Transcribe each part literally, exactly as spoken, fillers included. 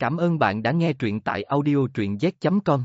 Cảm ơn bạn đã nghe truyện tại audio truyện z chấm com.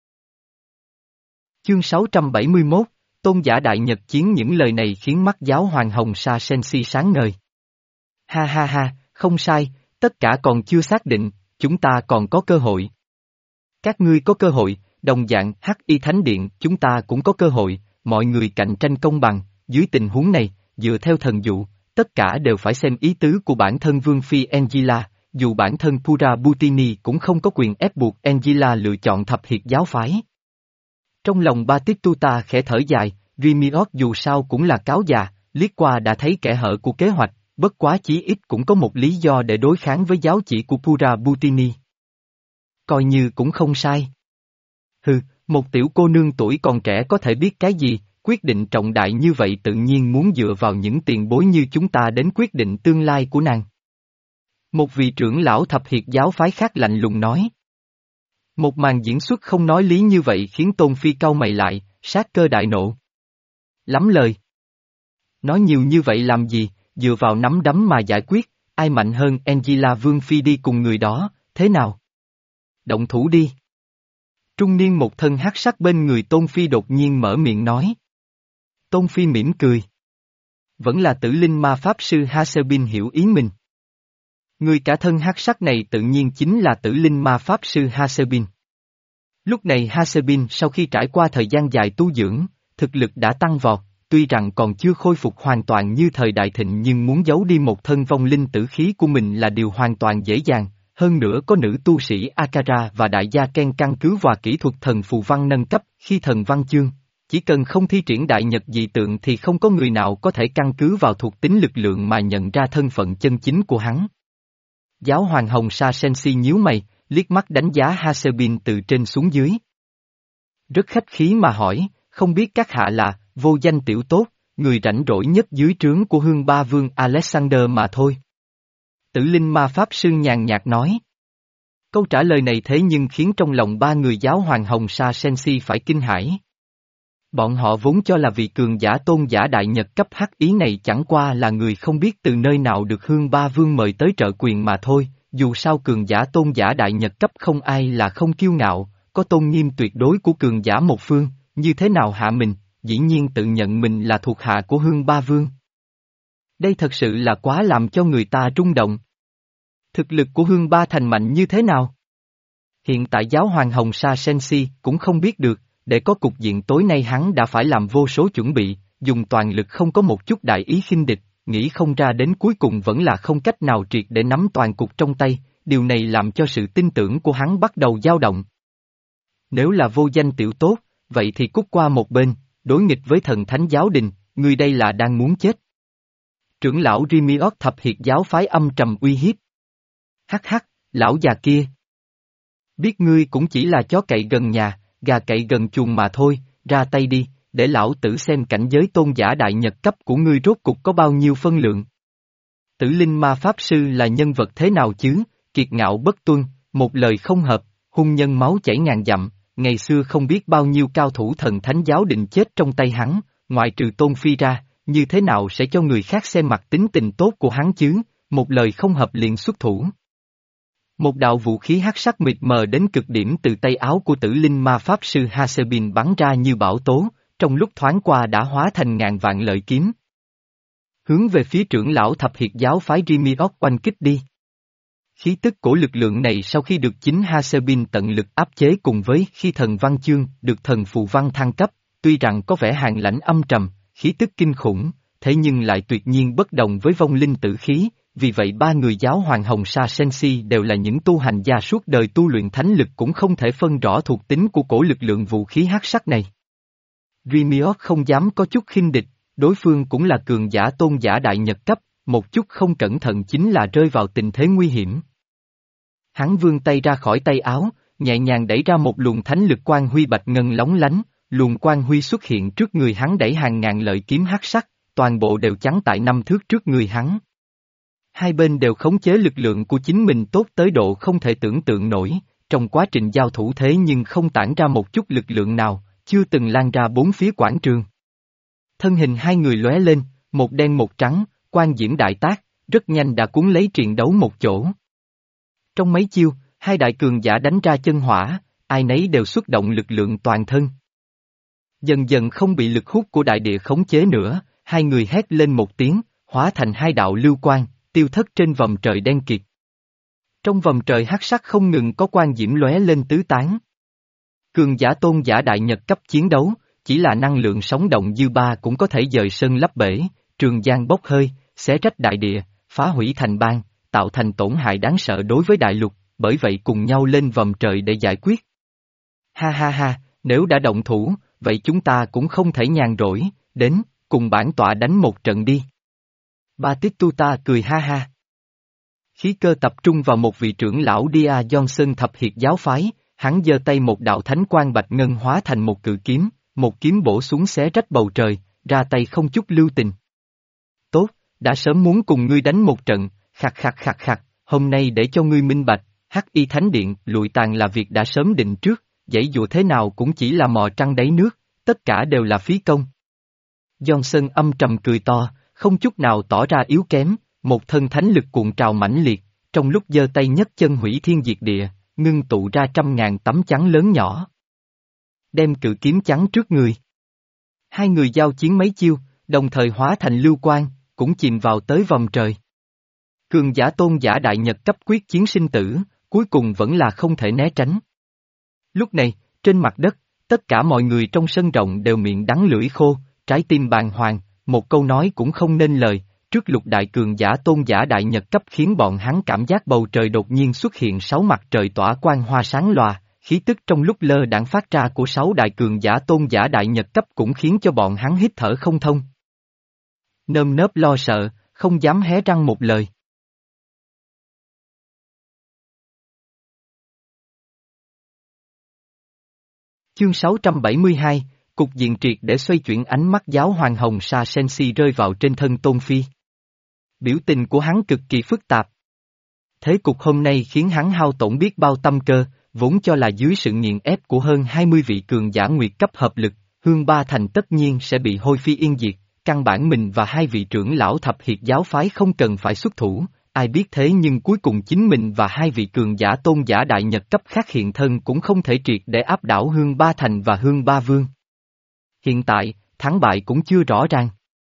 Chương sáu trăm bảy mươi mốt, Tôn giả Đại Nhật Chiến. Những lời này khiến mắt giáo hoàng Hồng Sa Sensi sáng ngời. Ha ha ha, không sai, tất cả còn chưa xác định, chúng ta còn có cơ hội. Các ngươi có cơ hội, đồng dạng Hắc Y Thánh Điện chúng ta cũng có cơ hội, mọi người cạnh tranh công bằng, dưới tình huống này, dựa theo thần dụ, tất cả đều phải xem ý tứ của bản thân Vương Phi Angela, dù bản thân Pura Butini cũng không có quyền ép buộc Angela lựa chọn thập hiệt giáo phái. Trong lòng Batistuta khẽ thở dài, Rimiot dù sao cũng là cáo già, liếc qua đã thấy kẽ hở của kế hoạch, bất quá chí ít cũng có một lý do để đối kháng với giáo chỉ của Pura Butini. Coi như cũng không sai. Hừ, một tiểu cô nương tuổi còn trẻ có thể biết cái gì, quyết định trọng đại như vậy tự nhiên muốn dựa vào những tiền bối như chúng ta đến quyết định tương lai của nàng. Một vị trưởng lão thập hiệt giáo phái khác lạnh lùng nói. Một màn diễn xuất không nói lý như vậy khiến Tôn Phi cau mày lại, sát cơ đại nộ. Lắm lời. Nói nhiều như vậy làm gì, dựa vào nắm đấm mà giải quyết, ai mạnh hơn Angela Vương Phi đi cùng người đó, thế nào? Động thủ đi. Trung niên một thân hắc sắc bên người Tôn Phi đột nhiên mở miệng nói. Tôn Phi mỉm cười. Vẫn là tử linh ma pháp sư Hasebin hiểu ý mình. Người cả thân hắc sắc này tự nhiên chính là tử linh ma pháp sư Hasebin. Lúc này Hasebin sau khi trải qua thời gian dài tu dưỡng, thực lực đã tăng vọt, tuy rằng còn chưa khôi phục hoàn toàn như thời đại thịnh nhưng muốn giấu đi một thân vong linh tử khí của mình là điều hoàn toàn dễ dàng, hơn nữa có nữ tu sĩ Akara và đại gia Ken căn cứ vào kỹ thuật thần phù văn nâng cấp khi thần văn chương. Chỉ cần không thi triển đại nhật dị tượng thì không có người nào có thể căn cứ vào thuộc tính lực lượng mà nhận ra thân phận chân chính của hắn. Giáo hoàng Hồng Sa Sensi nhíu mày, liếc mắt đánh giá Hasebin từ trên xuống dưới. Rất khách khí mà hỏi, không biết các hạ là, vô danh tiểu tốt, người rảnh rỗi nhất dưới trướng của Hương Ba Vương Alexander mà thôi. Tử linh ma pháp sư nhàn nhạt nói. Câu trả lời này thế nhưng khiến trong lòng ba người giáo hoàng Hồng Sa Sensi phải kinh hãi. Bọn họ vốn cho là vị cường giả tôn giả đại nhật cấp hắc ý này chẳng qua là người không biết từ nơi nào được Hương Ba Vương mời tới trợ quyền mà thôi, dù sao cường giả tôn giả đại nhật cấp không ai là không kiêu ngạo, có tôn nghiêm tuyệt đối của cường giả một phương, như thế nào hạ mình, dĩ nhiên tự nhận mình là thuộc hạ của Hương Ba Vương. Đây thật sự là quá làm cho người ta rung động. Thực lực của Hương Ba Thành mạnh như thế nào? Hiện tại giáo hoàng Hồng Sa Sensi cũng không biết được. Để có cục diện tối nay hắn đã phải làm vô số chuẩn bị, dùng toàn lực không có một chút đại ý khinh địch, nghĩ không ra đến cuối cùng vẫn là không cách nào triệt để nắm toàn cục trong tay, điều này làm cho sự tin tưởng của hắn bắt đầu dao động. Nếu là vô danh tiểu tốt, vậy thì cút qua một bên, đối nghịch với thần thánh giáo đình, người đây là đang muốn chết. Trưởng lão Rimiot thập hiệt giáo phái âm trầm uy hiếp. Hắc hắc, lão già kia. Biết ngươi cũng chỉ là chó cậy gần nhà. Gà cậy gần chuồng mà thôi, ra tay đi, để lão tử xem cảnh giới tôn giả đại nhật cấp của ngươi rốt cục có bao nhiêu phân lượng. Tử linh ma pháp sư là nhân vật thế nào chứ, kiệt ngạo bất tuân, một lời không hợp, hung nhân máu chảy ngàn dặm, ngày xưa không biết bao nhiêu cao thủ thần thánh giáo định chết trong tay hắn, ngoại trừ Tôn Phi ra, như thế nào sẽ cho người khác xem mặt tính tình tốt của hắn chứ, một lời không hợp liền xuất thủ. Một đạo vũ khí hắc sắc mịt mờ đến cực điểm từ tay áo của tử linh ma pháp sư Hasebin bắn ra như bão tố, trong lúc thoáng qua đã hóa thành ngàn vạn lợi kiếm. Hướng về phía trưởng lão thập hiệt giáo phái Rimiot oanh kích đi. Khí tức của lực lượng này sau khi được chính Hasebin tận lực áp chế cùng với khi thần văn chương được thần phù văn thăng cấp, tuy rằng có vẻ hàn lãnh âm trầm, khí tức kinh khủng, thế nhưng lại tuyệt nhiên bất đồng với vong linh tử khí. Vì vậy ba người giáo hoàng Hồng Sa Sensi đều là những tu hành gia suốt đời tu luyện thánh lực cũng không thể phân rõ thuộc tính của cổ lực lượng vũ khí hắc sắc này. Rimiot không dám có chút khinh địch, đối phương cũng là cường giả tôn giả đại nhật cấp, một chút không cẩn thận chính là rơi vào tình thế nguy hiểm. Hắn vươn tay ra khỏi tay áo, nhẹ nhàng đẩy ra một luồng thánh lực quang huy bạch ngân lóng lánh, luồng quang huy xuất hiện trước người hắn đẩy hàng ngàn lợi kiếm hắc sắc, toàn bộ đều chắn tại năm thước trước người hắn. Hai bên đều khống chế lực lượng của chính mình tốt tới độ không thể tưởng tượng nổi, trong quá trình giao thủ thế nhưng không tản ra một chút lực lượng nào, chưa từng lan ra bốn phía quảng trường. Thân hình hai người lóe lên, một đen một trắng, quang diễm đại tác, rất nhanh đã cuốn lấy triền đấu một chỗ. Trong mấy chiêu, Hai đại cường giả đánh ra chân hỏa, ai nấy đều xuất động lực lượng toàn thân. Dần dần không bị lực hút của đại địa khống chế nữa, hai người hét lên một tiếng, hóa thành hai đạo lưu quang, tiêu thất trên vòng trời đen kịt. Trong vòng trời hắc sắc không ngừng có quang diễm lóe lên tứ tán. Cường giả tôn giả đại nhật cấp chiến đấu, chỉ là năng lượng sống động dư ba cũng có thể dời sơn lấp bể, trường giang bốc hơi, xé rách đại địa, phá hủy thành bang, tạo thành tổn hại đáng sợ đối với đại lục, bởi vậy cùng nhau lên vòng trời để giải quyết. Ha ha ha, nếu đã động thủ, vậy chúng ta cũng không thể nhàn rỗi, đến, cùng bản tọa đánh một trận đi. Batistuta cười ha ha. Khí cơ tập trung vào một vị trưởng lão Dia Johnson thập hiệt giáo phái, hắn giơ tay một đạo thánh quang bạch ngân hóa thành một cự kiếm, một kiếm bổ xuống xé rách bầu trời, ra tay không chút lưu tình. Tốt, đã sớm muốn cùng ngươi đánh một trận, khặt khặt khặt khặt, hôm nay để cho ngươi minh bạch, Hắc Y Thánh Điện lụi tàn là việc đã sớm định trước, giãy dụa thế nào cũng chỉ là mò trăng đáy nước, tất cả đều là phí công. Johnson âm trầm cười to, không chút nào tỏ ra yếu kém, một thân thánh lực cuộn trào mãnh liệt, trong lúc giơ tay nhấc chân hủy thiên diệt địa, ngưng tụ ra trăm ngàn tấm chắn lớn nhỏ. Đem cự kiếm chắn trước người. Hai người giao chiến mấy chiêu, đồng thời hóa thành lưu quang, cũng chìm vào tới vòng trời. Cường giả tôn giả đại nhật cấp quyết chiến sinh tử, cuối cùng vẫn là không thể né tránh. Lúc này, trên mặt đất, tất cả mọi người trong sân rộng đều miệng đắng lưỡi khô, trái tim bàng hoàng, một câu nói cũng không nên lời, trước lục đại cường giả tôn giả đại nhật cấp khiến bọn hắn cảm giác bầu trời đột nhiên xuất hiện sáu mặt trời tỏa quang hoa sáng lòa, khí tức trong lúc lơ đãng phát ra của sáu đại cường giả tôn giả đại nhật cấp cũng khiến cho bọn hắn hít thở không thông. Nơm nớp lo sợ, không dám hé răng một lời. Chương sáu trăm bảy mươi hai, cục diện triệt để xoay chuyển. Ánh mắt giáo hoàng hồng sa Sensi rơi vào trên thân Tôn Phi. Biểu tình của hắn cực kỳ phức tạp. Thế cục hôm nay khiến hắn hao tổn biết bao tâm cơ, vốn cho là dưới sự nghiền ép của hơn hai mươi vị cường giả nguyệt cấp hợp lực, Hương Ba Thành tất nhiên sẽ bị hôi phi yên diệt, căn bản mình và hai vị trưởng lão thập hiệt giáo phái không cần phải xuất thủ, ai biết thế nhưng cuối cùng chính mình và hai vị cường giả tôn giả đại nhật cấp khác hiện thân cũng không thể triệt để áp đảo Hương Ba Thành và Hương Ba Vương. Hiện tại, thắng bại cũng chưa rõ ràng.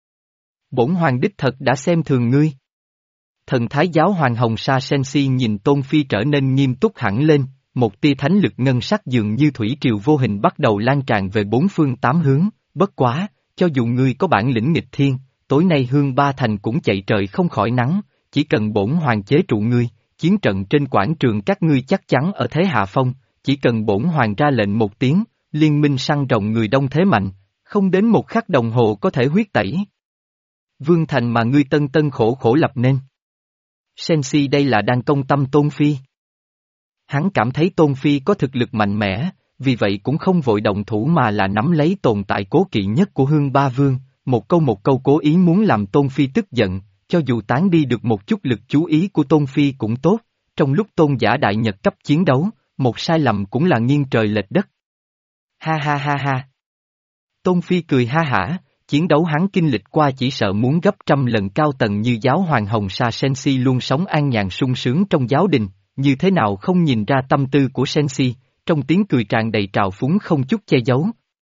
Bổn hoàng đích thật đã xem thường ngươi. Thần thái giáo hoàng hồng sa Sensi nhìn Tôn Phi trở nên nghiêm túc hẳn lên, một tia thánh lực ngân sắc dường như thủy triều vô hình bắt đầu lan tràn về bốn phương tám hướng, bất quá, cho dù ngươi có bản lĩnh nghịch thiên, tối nay Hương Ba Thành cũng chạy trời không khỏi nắng, chỉ cần bổn hoàng chế trụ ngươi, chiến trận trên quảng trường các ngươi chắc chắn ở thế hạ phong, chỉ cần bổn hoàng ra lệnh một tiếng, liên minh săn rồng người đông thế mạnh, không đến một khắc đồng hồ có thể huyết tẩy Vương Thành mà ngươi tân tân khổ khổ lập nên. Sensi đây là đang công tâm Tôn Phi. Hắn cảm thấy Tôn Phi có thực lực mạnh mẽ, vì vậy cũng không vội động thủ mà là nắm lấy tồn tại cố kỵ nhất của Hương Ba Vương, một câu một câu cố ý muốn làm Tôn Phi tức giận, cho dù tán đi được một chút lực chú ý của Tôn Phi cũng tốt, trong lúc tôn giả đại nhật cấp chiến đấu, một sai lầm cũng là nghiêng trời lệch đất. Ha ha ha ha. Tôn Phi cười ha hả, chiến đấu hắn kinh lịch qua chỉ sợ muốn gấp trăm lần cao tầng như giáo hoàng hồng sa Sensi luôn sống an nhàn sung sướng trong giáo đình, như thế nào không nhìn ra tâm tư của Sensi, trong tiếng cười tràn đầy trào phúng không chút che giấu.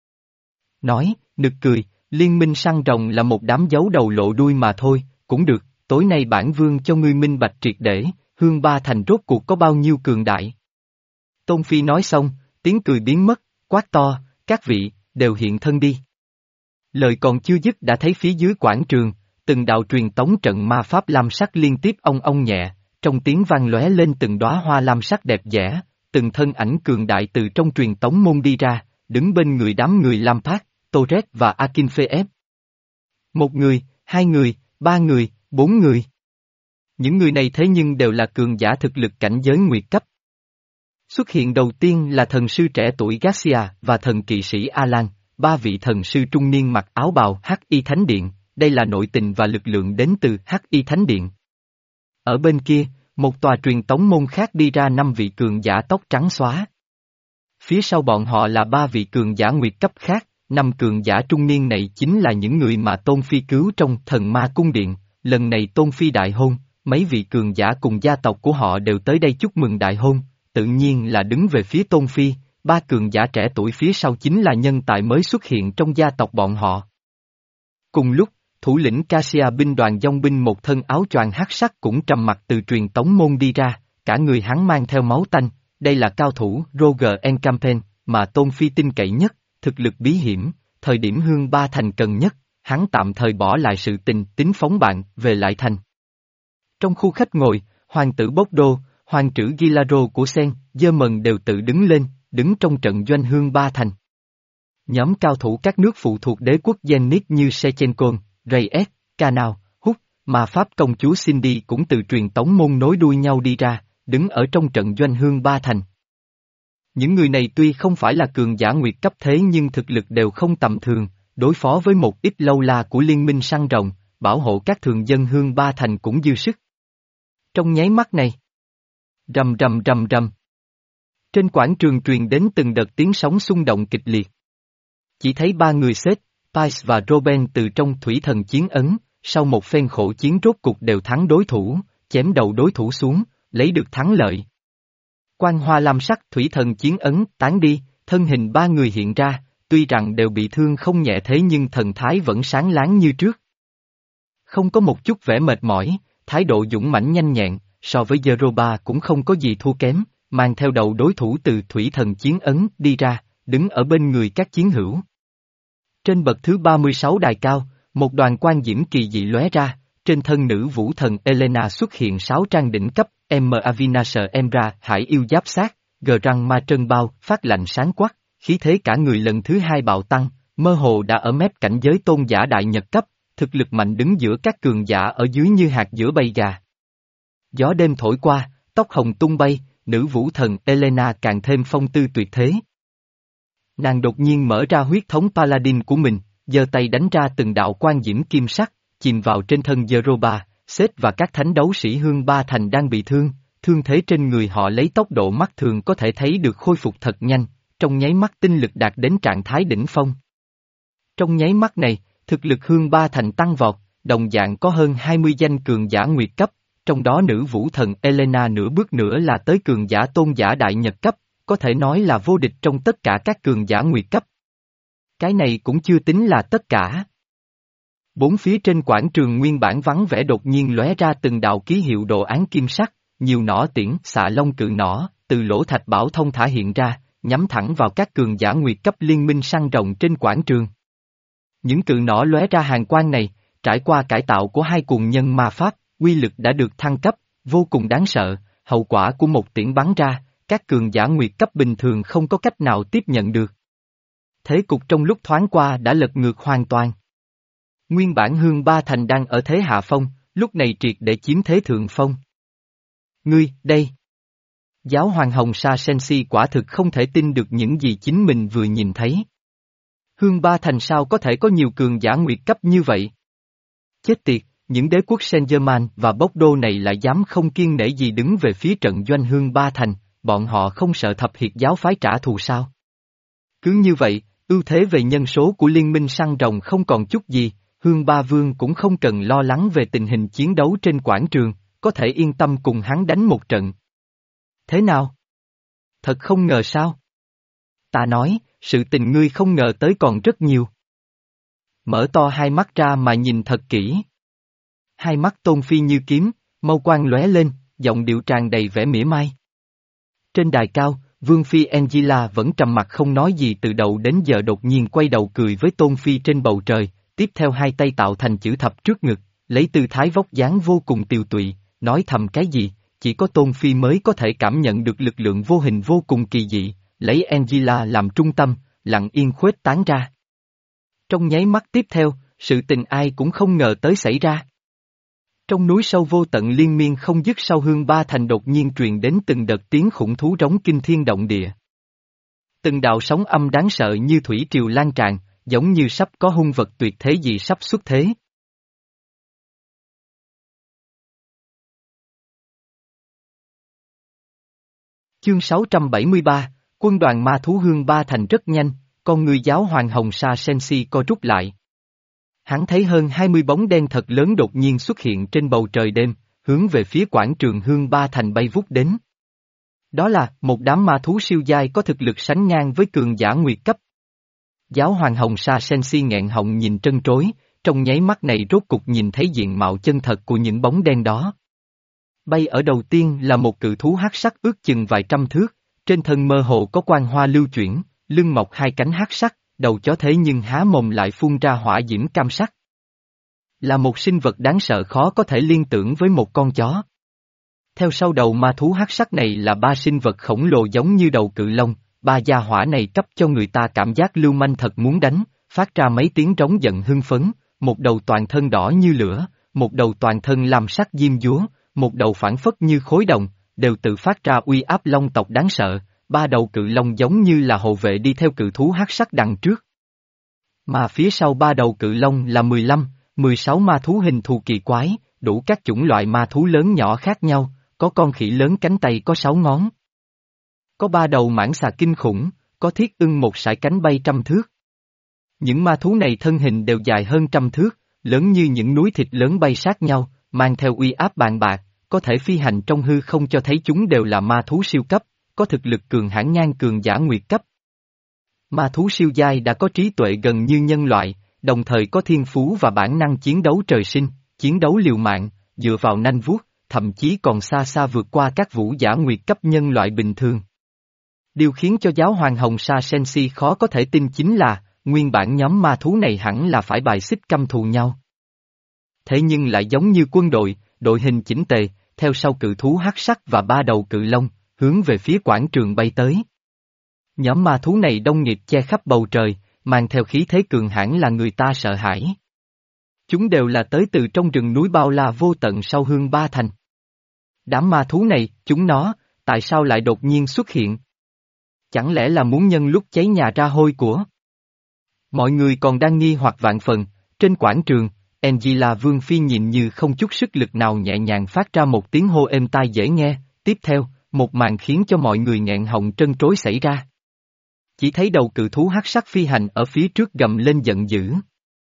Nói, nực cười, liên minh săn rồng là một đám giấu đầu lộ đuôi mà thôi, cũng được, tối nay bản vương cho ngươi minh bạch triệt để, Hương Ba Thành rốt cuộc có bao nhiêu cường đại. Tôn Phi nói xong, tiếng cười biến mất, quát to, các vị, đều hiện thân đi. Lời còn chưa dứt đã thấy phía dưới quảng trường, từng đạo truyền tống trận ma pháp lam sắc liên tiếp ong ong nhẹ, trong tiếng vang lóe lên từng đóa hoa lam sắc đẹp đẽ, từng thân ảnh cường đại từ trong truyền tống môn đi ra, đứng bên người đám người Lampard, Torres và Akinfeev. Một người, hai người, ba người, bốn người. Những người này thế nhưng đều là cường giả thực lực cảnh giới nguyệt cấp. Xuất hiện đầu tiên là thần sư trẻ tuổi Garcia và thần kỵ sĩ Alan, ba vị thần sư trung niên mặc áo bào Hắc Y Thánh Điện, đây là nội tình và lực lượng đến từ Hắc Y Thánh Điện. Ở bên kia, một tòa truyền tống môn khác đi ra năm vị cường giả tóc trắng xóa. Phía sau bọn họ là ba vị cường giả nguyệt cấp khác, năm cường giả trung niên này chính là những người mà Tôn Phi cứu trong Thần Ma Cung Điện, lần này Tôn Phi đại hôn, mấy vị cường giả cùng gia tộc của họ đều tới đây chúc mừng đại hôn, tự nhiên là đứng về phía Tôn Phi, ba cường giả trẻ tuổi phía sau chính là nhân tài mới xuất hiện trong gia tộc bọn họ. Cùng lúc, thủ lĩnh Cassia binh đoàn dòng binh một thân áo choàng hắc sắc cũng trầm mặc từ truyền tống môn đi ra, cả người hắn mang theo máu tanh, đây là cao thủ Roger Encampaign, mà Tôn Phi tin cậy nhất, thực lực bí hiểm, thời điểm Hương Ba Thành cần nhất, hắn tạm thời bỏ lại sự tình tính phóng bạn về lại thành. Trong khu khách ngồi, hoàng tử Bốc Đô, hoàng trữ Gilaro của Sen, Dơ Mần đều tự đứng lên, đứng trong trận doanh Hương Ba Thành. Nhóm cao thủ các nước phụ thuộc đế quốc Zenit như Sechenko, Reyes, Canao, Hút, mà Pháp công chúa Cindy cũng từ truyền tống môn nối đuôi nhau đi ra, đứng ở trong trận doanh Hương Ba Thành. Những người này tuy không phải là cường giả nguyệt cấp thế nhưng thực lực đều không tầm thường, đối phó với một ít lâu la của liên minh săn rồng, bảo hộ các thường dân Hương Ba Thành cũng dư sức. Trong nháy mắt này, rầm rầm rầm rầm. Trên quảng trường truyền đến từng đợt tiếng sóng xung động kịch liệt. Chỉ thấy ba người Seth, Pais và Robin từ trong thủy thần chiến ấn, sau một phen khổ chiến rốt cục đều thắng đối thủ, chém đầu đối thủ xuống, lấy được thắng lợi. Quang hoa lam sắc thủy thần chiến ấn tán đi, thân hình ba người hiện ra, tuy rằng đều bị thương không nhẹ thế nhưng thần thái vẫn sáng láng như trước. Không có một chút vẻ mệt mỏi, thái độ dũng mãnh nhanh nhẹn, so với Zeroba cũng không có gì thua kém, mang theo đầu đối thủ từ thủy thần chiến ấn đi ra, đứng ở bên người các chiến hữu. Trên bậc thứ ba mươi sáu đài cao, một đoàn quan diễm kỳ dị lóe ra, trên thân nữ vũ thần Elena xuất hiện sáu trang đỉnh cấp, M Avinasher Emra hải yêu giáp sát, gờ răng ma trân bao, phát lạnh sáng quắc, khí thế cả người lần thứ hai bạo tăng, mơ hồ đã ở mép cảnh giới tôn giả đại nhật cấp, thực lực mạnh đứng giữa các cường giả ở dưới như hạt giữa bầy gà. Gió đêm thổi qua, tóc hồng tung bay, nữ vũ thần Elena càng thêm phong tư tuyệt thế. Nàng đột nhiên mở ra huyết thống Paladin của mình, giơ tay đánh ra từng đạo quan diễm kim sắc, chìm vào trên thân Zeroba, Seth và các thánh đấu sĩ Hương Ba Thành đang bị thương, thương thế trên người họ lấy tốc độ mắt thường có thể thấy được khôi phục thật nhanh, trong nháy mắt tinh lực đạt đến trạng thái đỉnh phong. Trong nháy mắt này, thực lực Hương Ba Thành tăng vọt, đồng dạng có hơn hai mươi danh cường giả nguyệt cấp, trong đó nữ vũ thần Elena nửa bước nữa là tới cường giả tôn giả đại nhật cấp, có thể nói là vô địch trong tất cả các cường giả nguyệt cấp. Cái này cũng chưa tính là tất cả. Bốn phía trên quảng trường nguyên bản vắng vẻ đột nhiên lóe ra từng đạo ký hiệu đồ án kim sắc, nhiều nỏ tiễn, xạ long cự nỏ, từ lỗ thạch bảo thông thả hiện ra, nhắm thẳng vào các cường giả nguyệt cấp liên minh săn rồng trên quảng trường. Những cự nỏ lóe ra hàng quang này, trải qua cải tạo của hai cuồng nhân ma pháp, uy lực đã được thăng cấp, vô cùng đáng sợ, hậu quả của một tiễn bắn ra, các cường giả nguyệt cấp bình thường không có cách nào tiếp nhận được. Thế cục trong lúc thoáng qua đã lật ngược hoàn toàn. Nguyên bản Hương Ba Thành đang ở thế hạ phong, lúc này triệt để chiếm thế thượng phong. Ngươi, đây! Giáo hoàng Hồng Sa Sensi quả thực không thể tin được những gì chính mình vừa nhìn thấy. Hương Ba Thành sao có thể có nhiều cường giả nguyệt cấp như vậy? Chết tiệt, những đế quốc Saint-Germain và Bốc Đô này lại dám không kiêng nể gì đứng về phía trận doanh Hương Ba Thành, bọn họ không sợ thập hiệt giáo phái trả thù sao? Cứ như vậy, ưu thế về nhân số của liên minh săn rồng không còn chút gì, Hương Ba Vương cũng không cần lo lắng về tình hình chiến đấu trên quảng trường, có thể yên tâm cùng hắn đánh một trận. Thế nào? Thật không ngờ sao? Ta nói, sự tình ngươi không ngờ tới còn rất nhiều. Mở to hai mắt ra mà nhìn thật kỹ. Hai mắt Tôn Phi như kiếm, mâu quang lóe lên, giọng điệu tràn đầy vẻ mỉa mai. Trên đài cao, Vương Phi Angela vẫn trầm mặc không nói gì từ đầu đến giờ đột nhiên quay đầu cười với Tôn Phi trên bầu trời, tiếp theo hai tay tạo thành chữ thập trước ngực, lấy tư thái vóc dáng vô cùng tiều tụy, nói thầm cái gì, chỉ có Tôn Phi mới có thể cảm nhận được lực lượng vô hình vô cùng kỳ dị, lấy Angela làm trung tâm, lặng yên khuếch tán ra. Trong nháy mắt tiếp theo, sự tình ai cũng không ngờ tới xảy ra. Trong núi sâu vô tận liên miên không dứt sau Hương Ba Thành đột nhiên truyền đến từng đợt tiếng khủng thú rống kinh thiên động địa. Từng đạo sóng âm đáng sợ như thủy triều lan tràn, giống như sắp có hung vật tuyệt thế gì sắp xuất thế. Chương sáu trăm bảy mươi ba, quân đoàn ma thú Hương Ba Thành rất nhanh, con người giáo hoàng Hồng Sa Sensi co rút lại. Hắn thấy hơn hai mươi bóng đen thật lớn đột nhiên xuất hiện trên bầu trời đêm, hướng về phía quảng trường Hương Ba Thành bay vút đến. Đó là một đám ma thú siêu giai có thực lực sánh ngang với cường giả nguyệt cấp. Giáo hoàng Hồng Sa Sensi nghẹn họng nhìn trân trối, trong nháy mắt này rốt cục nhìn thấy diện mạo chân thật của những bóng đen đó. Bay ở đầu tiên là một cự thú hắc sắc ước chừng vài trăm thước, trên thân mơ hồ có quang hoa lưu chuyển, lưng mọc hai cánh hắc sắc, đầu chó thế nhưng há mồm lại phun ra hỏa diễm cam sắc. Là một sinh vật đáng sợ khó có thể liên tưởng với một con chó. Theo sau đầu ma thú hắc sắc này là ba sinh vật khổng lồ giống như đầu cự long, ba gia hỏa này cấp cho người ta cảm giác lưu manh thật muốn đánh, phát ra mấy tiếng trống giận hưng phấn, một đầu toàn thân đỏ như lửa, một đầu toàn thân làm sắc diêm dúa, một đầu phản phất như khối đồng, đều tự phát ra uy áp long tộc đáng sợ, ba đầu cự long giống như là hộ vệ đi theo cự thú hắc sắc đằng trước. Mà phía sau ba đầu cự long là mười lăm, mười sáu ma thú hình thù kỳ quái, đủ các chủng loại ma thú lớn nhỏ khác nhau, có con khỉ lớn cánh tay có sáu ngón. Có ba đầu mãng xà kinh khủng, có thiết ưng một sải cánh bay trăm thước. Những ma thú này thân hình đều dài hơn trăm thước, lớn như những núi thịt lớn bay sát nhau, mang theo uy áp bàn bạc, có thể phi hành trong hư không cho thấy chúng đều là ma thú siêu cấp, có thực lực cường hãn ngang cường giả nguyệt cấp. Ma thú siêu giai đã có trí tuệ gần như nhân loại, đồng thời có thiên phú và bản năng chiến đấu trời sinh, chiến đấu liều mạng, dựa vào nanh vuốt, thậm chí còn xa xa vượt qua các vũ giả nguyệt cấp nhân loại bình thường. Điều khiến cho giáo hoàng Hồng Sa Sensi khó có thể tin chính là, nguyên bản nhóm ma thú này hẳn là phải bài xích căm thù nhau. Thế nhưng lại giống như quân đội, đội hình chỉnh tề, theo sau cự thú hắc sắc và ba đầu cự long, hướng về phía quảng trường bay tới. Nhóm ma thú này đông nghịt che khắp bầu trời, mang theo khí thế cường hãn là người ta sợ hãi. Chúng đều là tới từ trong rừng núi bao la vô tận sau Hương Ba Thành. Đám ma thú này, chúng nó, tại sao lại đột nhiên xuất hiện? Chẳng lẽ là muốn nhân lúc cháy nhà ra hôi của? Mọi người còn đang nghi hoặc vạn phần, trên quảng trường, Angela Vương Phi nhìn như không chút sức lực nào nhẹ nhàng phát ra một tiếng hô êm tai dễ nghe, tiếp theo, một màn khiến cho mọi người nghẹn họng trân trối xảy ra. Chỉ thấy đầu cự thú hắc sắc phi hành ở phía trước gầm lên giận dữ.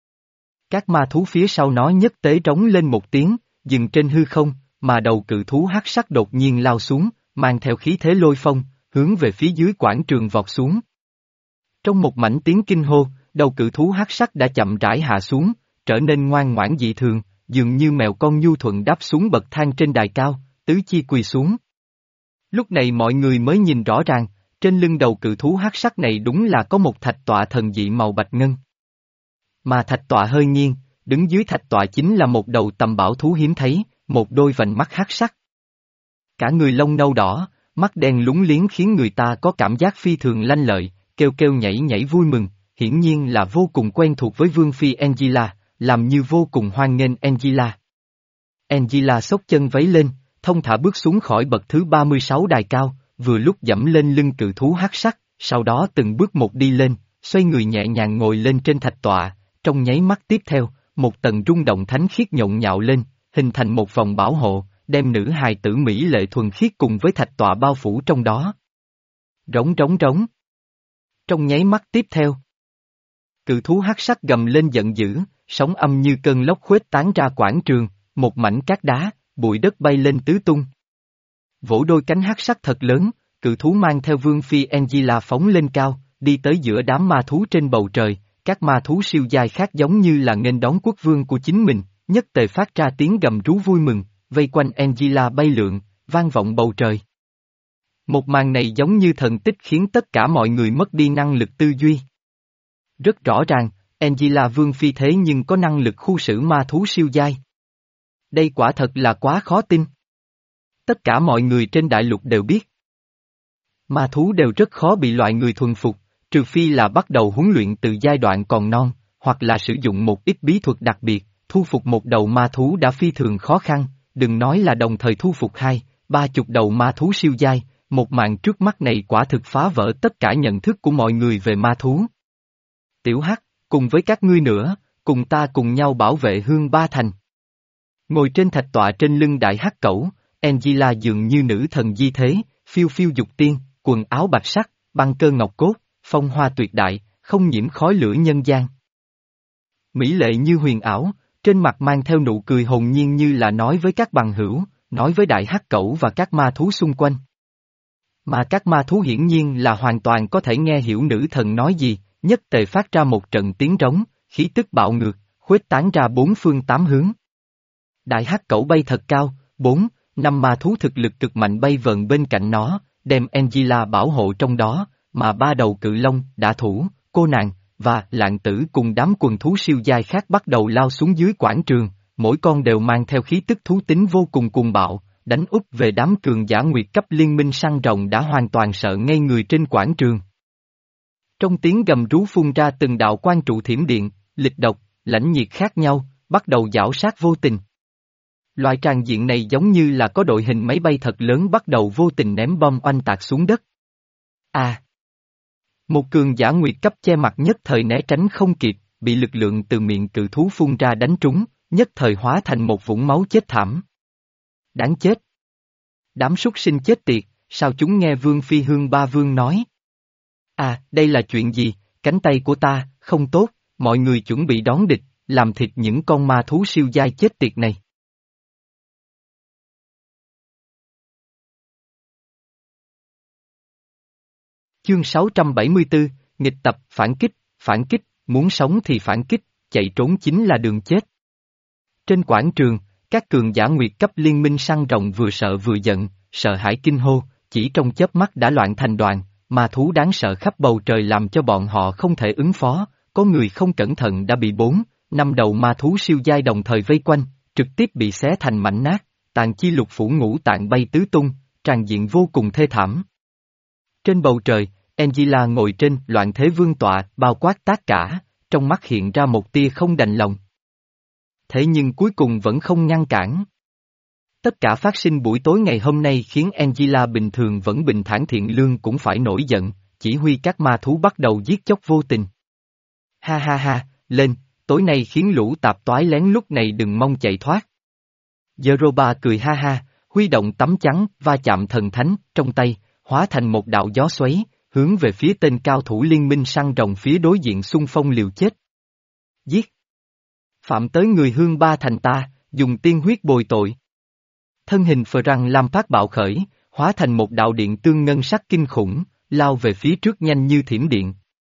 Các ma thú phía sau nó nhất tế trống lên một tiếng, dừng trên hư không, mà đầu cự thú hắc sắc đột nhiên lao xuống, mang theo khí thế lôi phong, hướng về phía dưới quảng trường vọt xuống. Trong một mảnh tiếng kinh hô, đầu cự thú hắc sắc đã chậm rãi hạ xuống, trở nên ngoan ngoãn dị thường, dường như mèo con nhu thuận đáp xuống bậc thang trên đài cao, tứ chi quỳ xuống. Lúc này mọi người mới nhìn rõ ràng, trên lưng đầu cự thú hắc sắc này đúng là có một thạch tọa thần dị màu bạch ngân. Mà thạch tọa hơi nghiêng, đứng dưới thạch tọa chính là một đầu tầm bảo thú hiếm thấy, một đôi vành mắt hắc sắc. Cả người lông nâu đỏ, mắt đen lúng liếng khiến người ta có cảm giác phi thường lanh lợi, kêu kêu nhảy nhảy vui mừng, hiển nhiên là vô cùng quen thuộc với Vương Phi Angela, làm như vô cùng hoan nghênh Angela. Angela xốc chân váy lên, thông thả bước xuống khỏi bậc thứ ba mươi sáu đài cao, vừa lúc dẫm lên lưng cự thú hắc sắc, sau đó từng bước một đi lên, xoay người nhẹ nhàng ngồi lên trên thạch tọa, trong nháy mắt tiếp theo, một tầng rung động thánh khiết nhộn nhạo lên, hình thành một vòng bảo hộ, đem nữ hài tử mỹ lệ thuần khiết cùng với thạch tọa bao phủ trong đó. Rống rống rống. Trong nháy mắt tiếp theo, cự thú hắc sắc gầm lên giận dữ, sóng âm như cơn lốc khuếch tán ra quảng trường, một mảnh cát đá, bụi đất bay lên tứ tung. Vỗ đôi cánh hắc sắc thật lớn, cự thú mang theo Vương Phi Angela phóng lên cao, đi tới giữa đám ma thú trên bầu trời, các ma thú siêu giai khác giống như là nghênh đón quốc vương của chính mình, nhất tề phát ra tiếng gầm rú vui mừng, vây quanh Angela bay lượn, vang vọng bầu trời. Một màn này giống như thần tích khiến tất cả mọi người mất đi năng lực tư duy. Rất rõ ràng, Angela Vương Phi thế nhưng có năng lực khu xử ma thú siêu giai. Đây quả thật là quá khó tin. Tất cả mọi người trên đại lục đều biết. Ma thú đều rất khó bị loại người thuần phục, trừ phi là bắt đầu huấn luyện từ giai đoạn còn non, hoặc là sử dụng một ít bí thuật đặc biệt, thu phục một đầu ma thú đã phi thường khó khăn, đừng nói là đồng thời thu phục hai, ba chục đầu ma thú siêu giai, một màn trước mắt này quả thực phá vỡ tất cả nhận thức của mọi người về ma thú. Tiểu Hắc, cùng với các ngươi nữa, cùng ta cùng nhau bảo vệ Hương Ba Thành. Ngồi trên thạch tọa trên lưng đại hắc cẩu, Angela dường như nữ thần di thế, phiêu phiêu dục tiên, quần áo bạch sắc, băng cơ ngọc cốt, phong hoa tuyệt đại, không nhiễm khói lửa nhân gian. Mỹ lệ như huyền ảo, trên mặt mang theo nụ cười hồn nhiên như là nói với các bằng hữu, nói với đại hắc cẩu và các ma thú xung quanh. Mà các ma thú hiển nhiên là hoàn toàn có thể nghe hiểu nữ thần nói gì, nhất tề phát ra một trận tiếng rống, khí tức bạo ngược, khuếch tán ra bốn phương tám hướng. Đại hắc cẩu bay thật cao, bốn, năm ma thú thực lực cực mạnh bay vờn bên cạnh nó, đem Angela bảo hộ trong đó, mà ba đầu cự long, đả thủ, cô nàng, và lạng tử cùng đám quần thú siêu giai khác bắt đầu lao xuống dưới quảng trường, mỗi con đều mang theo khí tức thú tính vô cùng cuồng bạo, đánh úp về đám cường giả nguyệt cấp liên minh săn rồng đã hoàn toàn sợ ngây người trên quảng trường. Trong tiếng gầm rú phun ra từng đạo quan trụ thiểm điện, lịch độc, lãnh nhiệt khác nhau, bắt đầu giảo sát vô tình. Loại tràng diện này giống như là có đội hình máy bay thật lớn bắt đầu vô tình ném bom oanh tạc xuống đất. À! Một cường giả nguyệt cấp che mặt nhất thời né tránh không kịp, bị lực lượng từ miệng cự thú phun ra đánh trúng, nhất thời hóa thành một vũng máu chết thảm. Đáng chết! Đám súc sinh chết tiệt, sao chúng nghe Vương Phi Hương Ba Vương nói? À, đây là chuyện gì, cánh tay của ta, không tốt, mọi người chuẩn bị đón địch, làm thịt những con ma thú siêu giai chết tiệt này. Chương sáu trăm bảy mươi tư, nghịch tập, phản kích, phản kích, muốn sống thì phản kích, chạy trốn chính là đường chết. Trên quảng trường, các cường giả nguyệt cấp liên minh săn rồng vừa sợ vừa giận, sợ hãi kinh hô, chỉ trong chớp mắt đã loạn thành đoàn, ma thú đáng sợ khắp bầu trời làm cho bọn họ không thể ứng phó, có người không cẩn thận đã bị bốn, năm đầu ma thú siêu giai đồng thời vây quanh, trực tiếp bị xé thành mảnh nát, tàn chi lục phủ ngũ tạng bay tứ tung, tràn diện vô cùng thê thảm. Trên bầu trời, Angela ngồi trên loạn thế vương tọa, bao quát tất cả, trong mắt hiện ra một tia không đành lòng. Thế nhưng cuối cùng vẫn không ngăn cản. Tất cả phát sinh buổi tối ngày hôm nay khiến Angela bình thường vẫn bình thản thiện lương cũng phải nổi giận, chỉ huy các ma thú bắt đầu giết chóc vô tình. Ha ha ha, lên, tối nay khiến lũ tạp toái lén lúc này đừng mong chạy thoát. Zeroba cười ha ha, huy động tấm chắn va chạm thần thánh trong tay, hóa thành một đạo gió xoáy, hướng về phía tên cao thủ liên minh săn rồng phía đối diện xung phong liều chết. Giết! Phạm tới người Hương Ba thành ta, dùng tiên huyết bồi tội. Thân hình phờ răng lam phát bạo khởi, hóa thành một đạo điện tương ngân sắc kinh khủng, lao về phía trước nhanh như thiểm điện.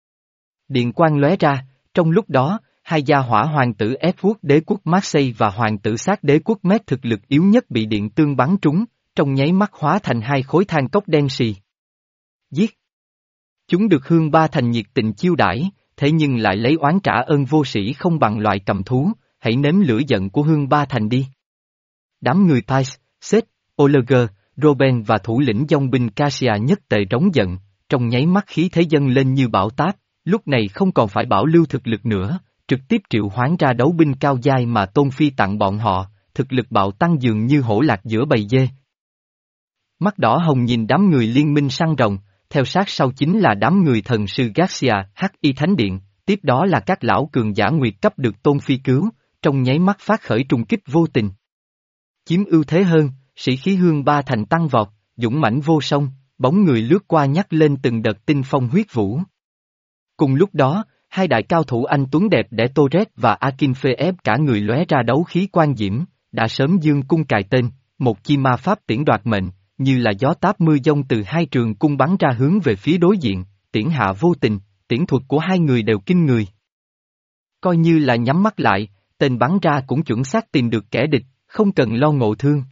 Điện quang lóe ra, trong lúc đó, hai gia hỏa hoàng tử Edward đế quốc Marseille và hoàng tử sát đế quốc Met thực lực yếu nhất bị điện tương bắn trúng, trong nháy mắt hóa thành hai khối than cốc đen xì. Giết! Chúng được Hương Ba thành nhiệt tình chiêu đãi, thế nhưng lại lấy oán trả ơn vô sĩ không bằng loại cầm thú, hãy nếm lửa giận của Hương Ba thành đi. Đám người Thais, Seth, Oleger, Robin và thủ lĩnh dòng binh Cassia nhất tề trống giận, trong nháy mắt khí thế dâng lên như bão táp, lúc này không còn phải bảo lưu thực lực nữa, trực tiếp triệu hoán ra đấu binh cao giai mà Tôn Phi tặng bọn họ, thực lực bạo tăng dường như hổ lạc giữa bầy dê. Mắt đỏ hồng nhìn đám người liên minh săn rồng, theo sát sau chính là đám người thần sư Garcia, Hắc Y Thánh Điện, tiếp đó là các lão cường giả nguyệt cấp được Tôn Phi cứu, trong nháy mắt phát khởi trung kích vô tình. Chiếm ưu thế hơn, sĩ khí Hương Ba thành tăng vọt, dũng mãnh vô song, bóng người lướt qua nhắc lên từng đợt tinh phong huyết vũ. Cùng lúc đó, hai đại cao thủ anh tuấn đẹp đẽ Torres và Akinfeev cả người lóe ra đấu khí quan diễm, đã sớm dương cung cài tên, một chi ma pháp tiễn đoạt mệnh, như là gió táp mưa giông từ hai trường cung bắn ra hướng về phía đối diện, tiễn hạ vô tình, tiễn thuật của hai người đều kinh người. Coi như là nhắm mắt lại, tên bắn ra cũng chuẩn xác tìm được kẻ địch, không cần lo ngộ thương.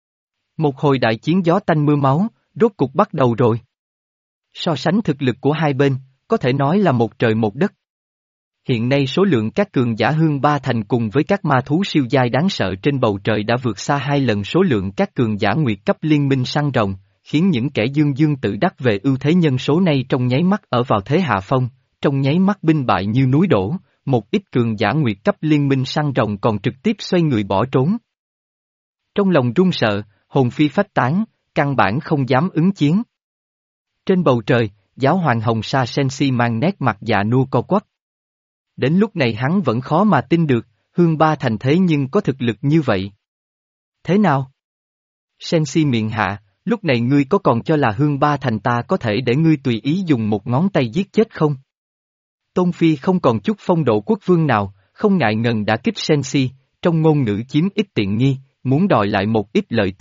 Một hồi đại chiến gió tanh mưa máu, rốt cục bắt đầu rồi. So sánh thực lực của hai bên, có thể nói là một trời một đất. Hiện nay số lượng các cường giả Hương Ba thành cùng với các ma thú siêu giai đáng sợ trên bầu trời đã vượt xa hai lần số lượng các cường giả nguyệt cấp liên minh săn rồng, khiến những kẻ dương dương tự đắc về ưu thế nhân số này trong nháy mắt ở vào thế hạ phong, trong nháy mắt binh bại như núi đổ, một ít cường giả nguyệt cấp liên minh săn rồng còn trực tiếp xoay người bỏ trốn. Trong lòng run sợ, hồn phi phách tán, căn bản không dám ứng chiến. Trên bầu trời, giáo hoàng Hồng Sa Sensi mang nét mặt già nua co quắp. Đến lúc này hắn vẫn khó mà tin được, Hương Ba thành thế nhưng có thực lực như vậy. Thế nào? Sensi miệng hạ, lúc này ngươi có còn cho là Hương Ba thành ta có thể để ngươi tùy ý dùng một ngón tay giết chết không? Tôn Phi không còn chút phong độ quốc vương nào, không ngại ngần đã kích Sensi, trong ngôn ngữ chiếm ít tiện nghi, muốn đòi lại một ít lợi tức,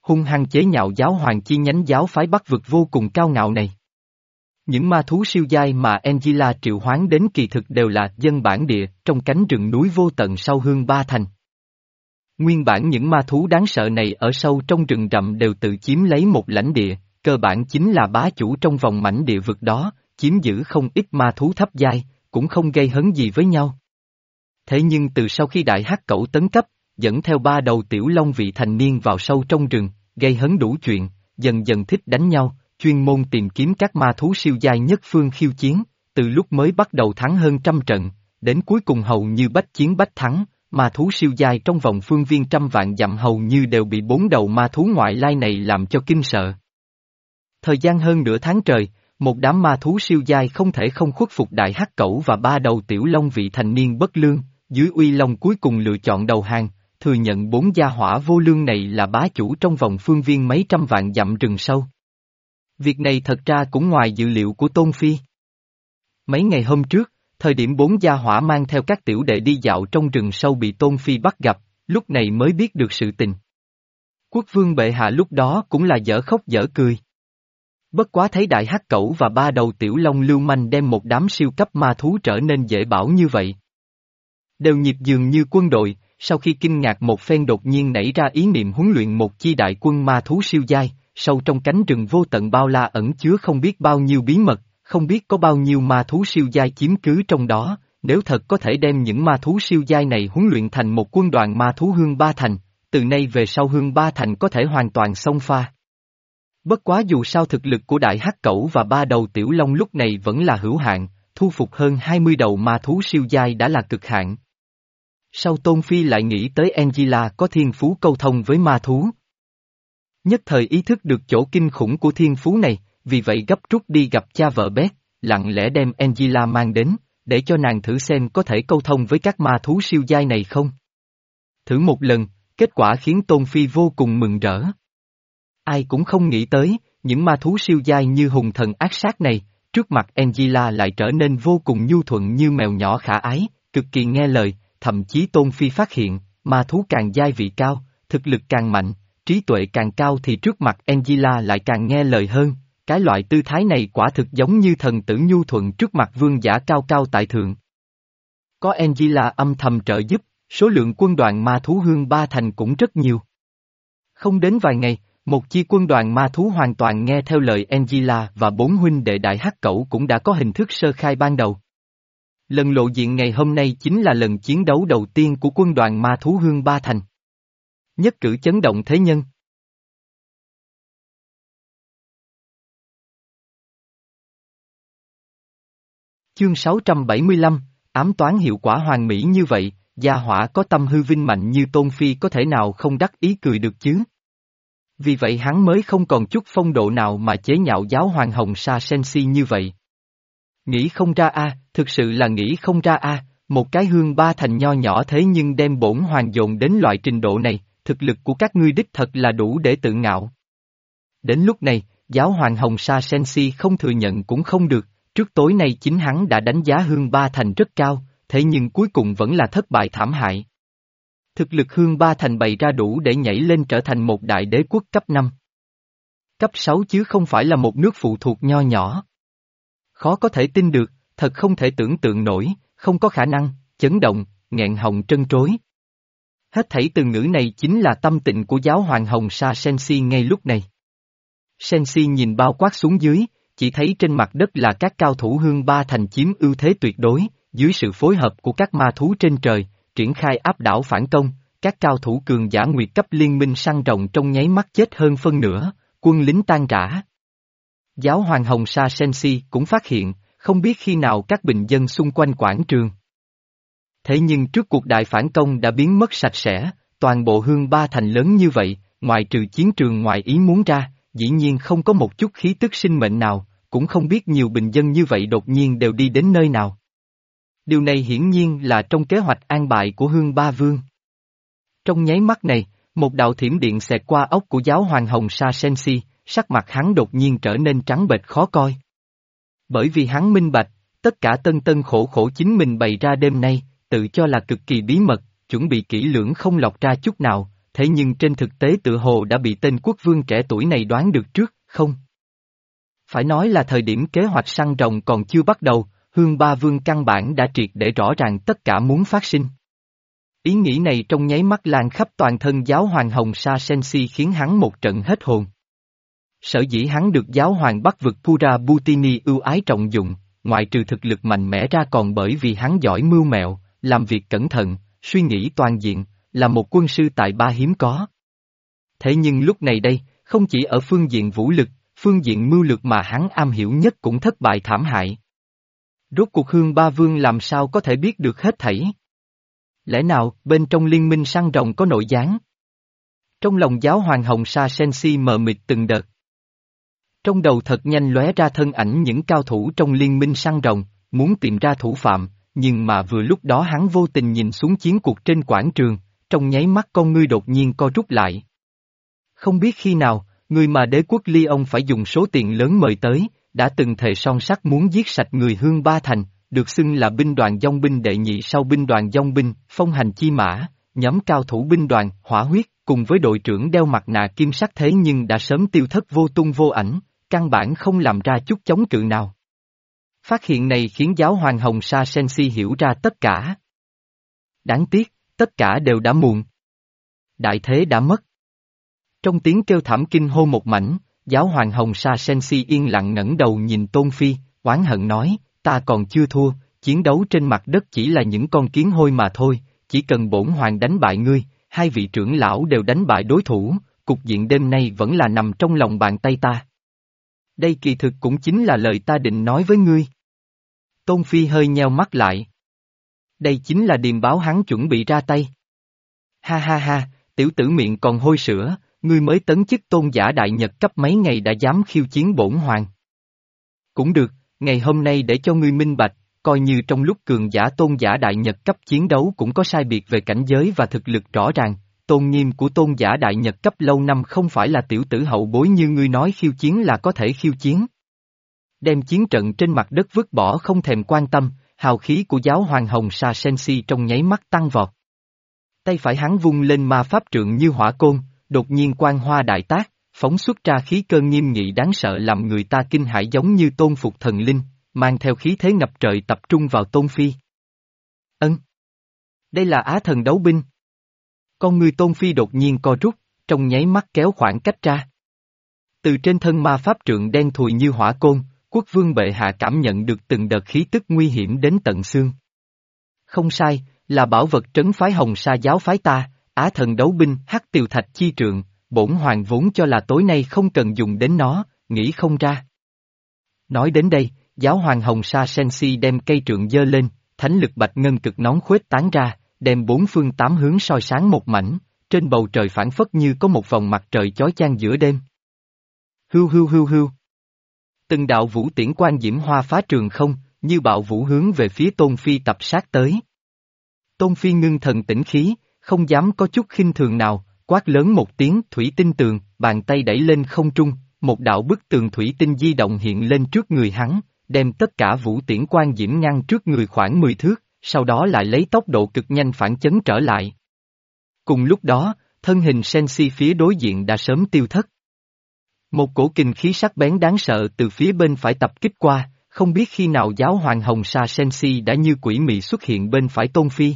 hung hăng chế nhạo giáo hoàng chi nhánh giáo phái Bắc vực vô cùng cao ngạo này. Những ma thú siêu giai mà Angela triệu hoán đến kỳ thực đều là dân bản địa trong cánh rừng núi vô tận sau Hương Ba Thành. Nguyên bản những ma thú đáng sợ này ở sâu trong rừng rậm đều tự chiếm lấy một lãnh địa, cơ bản chính là bá chủ trong vòng mảnh địa vực đó, chiếm giữ không ít ma thú thấp giai, cũng không gây hấn gì với nhau. Thế nhưng từ sau khi đại hắc cẩu tấn cấp, dẫn theo ba đầu tiểu long vị thành niên vào sâu trong rừng, gây hấn đủ chuyện, dần dần thích đánh nhau, chuyên môn tìm kiếm các ma thú siêu giai nhất phương khiêu chiến, từ lúc mới bắt đầu thắng hơn trăm trận, đến cuối cùng hầu như bách chiến bách thắng, ma thú siêu giai trong vòng phương viên trăm vạn dặm hầu như đều bị bốn đầu ma thú ngoại lai này làm cho kinh sợ. Thời gian hơn nửa tháng trời, một đám ma thú siêu giai không thể không khuất phục đại hắc cẩu và ba đầu tiểu long vị thành niên bất lương, dưới uy long cuối cùng lựa chọn đầu hàng, thừa nhận bốn gia hỏa vô lương này là bá chủ trong vòng phương viên mấy trăm vạn dặm rừng sâu. Việc này thật ra cũng ngoài dự liệu của Tôn Phi. Mấy ngày hôm trước, thời điểm bốn gia hỏa mang theo các tiểu đệ đi dạo trong rừng sâu bị Tôn Phi bắt gặp, lúc này mới biết được sự tình. Quốc vương bệ hạ lúc đó cũng là dở khóc dở cười. Bất quá thấy đại hắc cẩu và ba đầu tiểu long lưu manh đem một đám siêu cấp ma thú trở nên dễ bảo như vậy. Đều nhịp dường như quân đội, sau khi kinh ngạc một phen đột nhiên nảy ra ý niệm huấn luyện một chi đại quân ma thú siêu giai, sâu trong cánh rừng vô tận bao la ẩn chứa không biết bao nhiêu bí mật, không biết có bao nhiêu ma thú siêu giai chiếm cứ trong đó, nếu thật có thể đem những ma thú siêu giai này huấn luyện thành một quân đoàn ma thú Hương Ba Thành, từ nay về sau Hương Ba Thành có thể hoàn toàn xông pha. Bất quá dù sao thực lực của đại hắc cẩu và ba đầu tiểu long lúc này vẫn là hữu hạn, thu phục hơn hai mươi đầu ma thú siêu giai đã là cực hạn. Sau Tôn Phi lại nghĩ tới Angela có thiên phú câu thông với ma thú. Nhất thời ý thức được chỗ kinh khủng của thiên phú này, vì vậy gấp rút đi gặp cha vợ Beth, lặng lẽ đem Angela mang đến, để cho nàng thử xem có thể câu thông với các ma thú siêu giai này không. Thử một lần, kết quả khiến Tôn Phi vô cùng mừng rỡ. Ai cũng không nghĩ tới, những ma thú siêu giai như hùng thần ác sát này, trước mặt Angela lại trở nên vô cùng nhu thuận như mèo nhỏ khả ái, cực kỳ nghe lời, thậm chí Tôn Phi phát hiện, ma thú càng giai vị cao, thực lực càng mạnh, trí tuệ càng cao thì trước mặt Angela lại càng nghe lời hơn, cái loại tư thái này quả thực giống như thần tử nhu thuận trước mặt vương giả cao cao tại thượng. Có Angela âm thầm trợ giúp, số lượng quân đoàn ma thú Hương Ba Thành cũng rất nhiều. Không đến vài ngày, một chi quân đoàn ma thú hoàn toàn nghe theo lời Angela và bốn huynh đệ đại hắc cẩu cũng đã có hình thức sơ khai ban đầu. Lần lộ diện ngày hôm nay chính là lần chiến đấu đầu tiên của quân đoàn ma thú Hương Ba Thành. Nhất cử chấn động thế nhân. Chương sáu trăm bảy mươi lăm, ám toán hiệu quả hoàn mỹ như vậy, gia hỏa có tâm hư vinh mạnh như Tôn Phi có thể nào không đắc ý cười được chứ? Vì vậy hắn mới không còn chút phong độ nào mà chế nhạo giáo hoàng Hồng Sa Sensi như vậy. Nghĩ không ra a, thực sự là nghĩ không ra a, một cái Hương Ba Thành nho nhỏ thế nhưng đem bổn hoàng dồn đến loại trình độ này, thực lực của các ngươi đích thật là đủ để tự ngạo. Đến lúc này, giáo hoàng Hồng Sa Sensi không thừa nhận cũng không được, trước tối nay chính hắn đã đánh giá Hương Ba Thành rất cao, thế nhưng cuối cùng vẫn là thất bại thảm hại. Thực lực Hương Ba Thành bày ra đủ để nhảy lên trở thành một đại đế quốc cấp năm. Cấp sáu chứ không phải là một nước phụ thuộc nho nhỏ. Khó có thể tin được, thật không thể tưởng tượng nổi, không có khả năng, chấn động, nghẹn họng trân trối. Hết thảy từ ngữ này chính là tâm tình của giáo hoàng Hồng Sa Sensi ngay lúc này. Sensi nhìn bao quát xuống dưới, chỉ thấy trên mặt đất là các cao thủ Hương Ba Thành chiếm ưu thế tuyệt đối, dưới sự phối hợp của các ma thú trên trời, triển khai áp đảo phản công, các cao thủ cường giả nguyệt cấp liên minh săn rồng trong nháy mắt chết hơn phân nửa, quân lính tan rã. Giáo hoàng Hồng Sa Sensi cũng phát hiện, không biết khi nào các bình dân xung quanh quảng trường. Thế nhưng trước cuộc đại phản công đã biến mất sạch sẽ, toàn bộ Hương Ba Thành lớn như vậy, ngoài trừ chiến trường ngoài ý muốn ra, dĩ nhiên không có một chút khí tức sinh mệnh nào, cũng không biết nhiều bình dân như vậy đột nhiên đều đi đến nơi nào. Điều này hiển nhiên là trong kế hoạch an bài của Hương Ba Vương. Trong nháy mắt này, một đạo thiểm điện xẹt qua ốc của giáo hoàng Hồng Sa Sensi, sắc mặt hắn đột nhiên trở nên trắng bệch khó coi. Bởi vì hắn minh bạch, tất cả tân tân khổ khổ chính mình bày ra đêm nay, tự cho là cực kỳ bí mật, chuẩn bị kỹ lưỡng không lọc ra chút nào, thế nhưng trên thực tế tự hồ đã bị tên quốc vương trẻ tuổi này đoán được trước, không? Phải nói là thời điểm kế hoạch săn rồng còn chưa bắt đầu, Hương Ba Vương căn bản đã triệt để rõ ràng tất cả muốn phát sinh. Ý nghĩ này trong nháy mắt lan khắp toàn thân giáo hoàng Hồng Sa Sensi khiến hắn một trận hết hồn. Sở dĩ hắn được giáo hoàng Bắc vực Pura Butini ưu ái trọng dụng, ngoại trừ thực lực mạnh mẽ ra còn bởi vì hắn giỏi mưu mẹo, làm việc cẩn thận, suy nghĩ toàn diện, là một quân sư tài ba hiếm có. Thế nhưng lúc này đây, không chỉ ở phương diện vũ lực, phương diện mưu lược mà hắn am hiểu nhất cũng thất bại thảm hại. Rốt cuộc Hương Ba Vương làm sao có thể biết được hết thảy? Lẽ nào bên trong liên minh săn rồng có nội gián? Trong lòng giáo hoàng Hồng Sa Sensi mờ mịt từng đợt. Trong đầu thật nhanh lóe ra thân ảnh những cao thủ trong liên minh săn rồng, muốn tìm ra thủ phạm, nhưng mà vừa lúc đó hắn vô tình nhìn xuống chiến cuộc trên quảng trường, trong nháy mắt con ngươi đột nhiên co rút lại. Không biết khi nào, người mà đế quốc Lyon phải dùng số tiền lớn mời tới, đã từng thề son sắt muốn giết sạch người Hương Ba Thành, được xưng là binh đoàn dòng binh đệ nhị sau binh đoàn dòng binh, phong hành chi mã, nhóm cao thủ binh đoàn, hỏa huyết, cùng với đội trưởng đeo mặt nạ kim sắc thế nhưng đã sớm tiêu thất vô tung vô ảnh, căn bản không làm ra chút chống cự nào. Phát hiện này khiến giáo hoàng Hồng Sa Sensi hiểu ra tất cả. Đáng tiếc, tất cả đều đã muộn. Đại thế đã mất. Trong tiếng kêu thảm kinh hô một mảnh, giáo hoàng Hồng Sa Sensi yên lặng ngẩng đầu nhìn Tôn Phi, oán hận nói, ta còn chưa thua, chiến đấu trên mặt đất chỉ là những con kiến hôi mà thôi, chỉ cần bổn hoàng đánh bại ngươi, hai vị trưởng lão đều đánh bại đối thủ, cục diện đêm nay vẫn là nằm trong lòng bàn tay ta. Đây kỳ thực cũng chính là lời ta định nói với ngươi. Tôn Phi hơi nheo mắt lại. Đây chính là điềm báo hắn chuẩn bị ra tay. Ha ha ha, tiểu tử miệng còn hôi sữa, ngươi mới tấn chức tôn giả đại nhật cấp mấy ngày đã dám khiêu chiến bổn hoàng. Cũng được, ngày hôm nay để cho ngươi minh bạch, coi như trong lúc cường giả tôn giả đại nhật cấp chiến đấu cũng có sai biệt về cảnh giới và thực lực rõ ràng, tôn nghiêm của tôn giả đại nhật cấp lâu năm không phải là tiểu tử hậu bối như ngươi nói khiêu chiến là có thể khiêu chiến. Đem chiến trận trên mặt đất vứt bỏ không thèm quan tâm, hào khí của giáo hoàng Hồng Sa Sensi trong nháy mắt tăng vọt. Tay phải hắn vung lên ma pháp trượng như hỏa côn, đột nhiên quang hoa đại tác, phóng xuất ra khí cơ nghiêm nghị đáng sợ làm người ta kinh hãi giống như tôn phục thần linh, mang theo khí thế ngập trời tập trung vào Tôn Phi. Ân! Đây là Á Thần đấu binh. Con người Tôn Phi đột nhiên co rút, trong nháy mắt kéo khoảng cách ra. Từ trên thân ma pháp trượng đen thùi như hỏa côn, quốc vương bệ hạ cảm nhận được từng đợt khí tức nguy hiểm đến tận xương. Không sai, là bảo vật trấn phái Hồng Sa giáo phái ta, Á Thần đấu binh hắc tiều thạch chi trượng, bổn hoàng vốn cho là tối nay không cần dùng đến nó, nghĩ không ra. Nói đến đây, giáo hoàng Hồng Sa Sensi đem cây trượng giơ lên, thánh lực bạch ngân cực nóng khuếch tán ra, đem bốn phương tám hướng soi sáng một mảnh, trên bầu trời phảng phất như có một vòng mặt trời chói chang giữa đêm. Hưu hưu hưu hưu. Từng đạo vũ tiễn quan diễm hoa phá trường không, như bạo vũ hướng về phía Tôn Phi tập sát tới. Tôn Phi ngưng thần tĩnh khí, không dám có chút khinh thường nào, quát lớn một tiếng thủy tinh tường, bàn tay đẩy lên không trung, một đạo bức tường thủy tinh di động hiện lên trước người hắn, đem tất cả vũ tiễn quan diễm ngăn trước người khoảng mười thước, sau đó lại lấy tốc độ cực nhanh phản chấn trở lại. Cùng lúc đó, thân hình Sensi phía đối diện đã sớm tiêu thất. Một cổ kình khí sắc bén đáng sợ từ phía bên phải tập kích qua, không biết khi nào giáo hoàng Hồng Sa Sensi đã như quỷ mị xuất hiện bên phải Tôn Phi.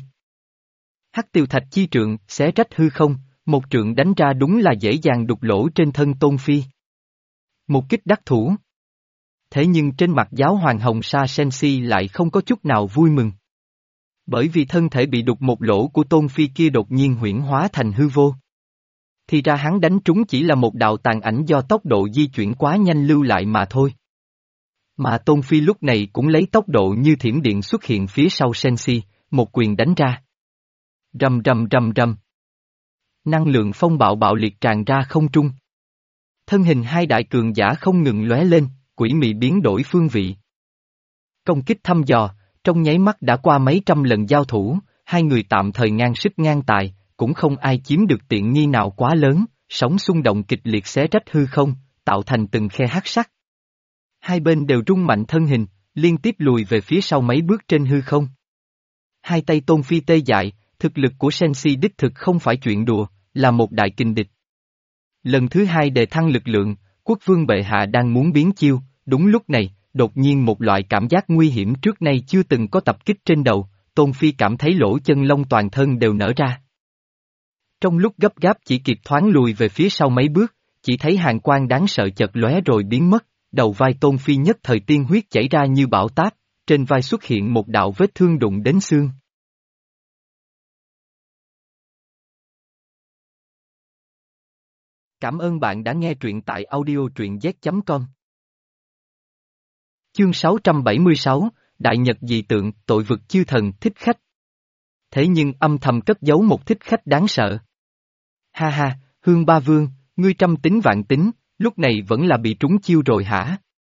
Hắc tiều thạch chi trượng, xé rách hư không, một trượng đánh ra đúng là dễ dàng đục lỗ trên thân Tôn Phi. Một kích đắc thủ. Thế nhưng trên mặt giáo hoàng Hồng Sa Sensi lại không có chút nào vui mừng. Bởi vì thân thể bị đục một lỗ của Tôn Phi kia đột nhiên huyễn hóa thành hư vô. Thì ra hắn đánh trúng chỉ là một đạo tàn ảnh do tốc độ di chuyển quá nhanh lưu lại mà thôi. Mà Tôn Phi lúc này cũng lấy tốc độ như thiểm điện xuất hiện phía sau Sensi, một quyền đánh ra. Rầm rầm rầm rầm. Năng lượng phong bạo bạo liệt tràn ra không trung. Thân hình hai đại cường giả không ngừng lóe lên, quỷ mị biến đổi phương vị. Công kích thăm dò, trong nháy mắt đã qua mấy trăm lần giao thủ, hai người tạm thời ngang sức ngang tài, cũng không ai chiếm được tiện nghi nào quá lớn, sóng xung động kịch liệt xé rách hư không, tạo thành từng khe hắc sắc. Hai bên đều rung mạnh thân hình, liên tiếp lùi về phía sau mấy bước trên hư không. Hai tay Tôn Phi tê dại, thực lực của Sensi đích thực không phải chuyện đùa, là một đại kình địch. Lần thứ hai đề thăng lực lượng, quốc vương bệ hạ đang muốn biến chiêu, đúng lúc này, đột nhiên một loại cảm giác nguy hiểm trước nay chưa từng có tập kích trên đầu, Tôn Phi cảm thấy lỗ chân lông toàn thân đều nở ra. Trong lúc gấp gáp chỉ kịp thoáng lùi về phía sau mấy bước, chỉ thấy hàn quang đáng sợ chợt lóe rồi biến mất, đầu vai Tôn Phi nhất thời tiên huyết chảy ra như bão táp, trên vai xuất hiện một đạo vết thương đụng đến xương. Cảm ơn bạn đã nghe truyện tại audio truyện z chấm com. Chương sáu trăm bảy mươi sáu, Đại Nhật dị tượng, tội vực chư thần, thích khách. Thế nhưng âm thầm cất giấu một thích khách đáng sợ. Ha ha, Hương Ba Vương, ngươi trăm tính vạn tính, lúc này vẫn là bị trúng chiêu rồi hả?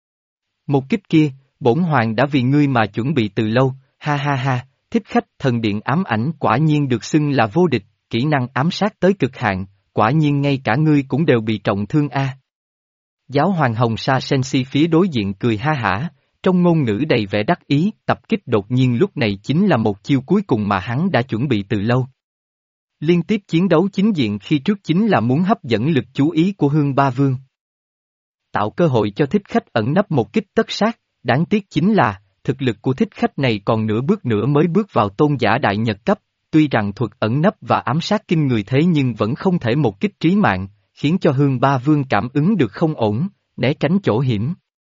Một kích kia, bổn hoàng đã vì ngươi mà chuẩn bị từ lâu, ha ha ha, thích khách thần điện ám ảnh quả nhiên được xưng là vô địch, kỹ năng ám sát tới cực hạn, quả nhiên ngay cả ngươi cũng đều bị trọng thương a. Giáo hoàng Hồng Sa Sensi phía đối diện cười ha hả, trong ngôn ngữ đầy vẻ đắc ý, tập kích đột nhiên lúc này chính là một chiêu cuối cùng mà hắn đã chuẩn bị từ lâu. Liên tiếp chiến đấu chính diện khi trước chính là muốn hấp dẫn lực chú ý của Hương Ba Vương. Tạo cơ hội cho thích khách ẩn nấp một kích tất sát, đáng tiếc chính là, thực lực của thích khách này còn nửa bước nữa mới bước vào tôn giả đại nhật cấp, tuy rằng thuật ẩn nấp và ám sát kinh người thế nhưng vẫn không thể một kích trí mạng, khiến cho Hương Ba Vương cảm ứng được không ổn, né tránh chỗ hiểm.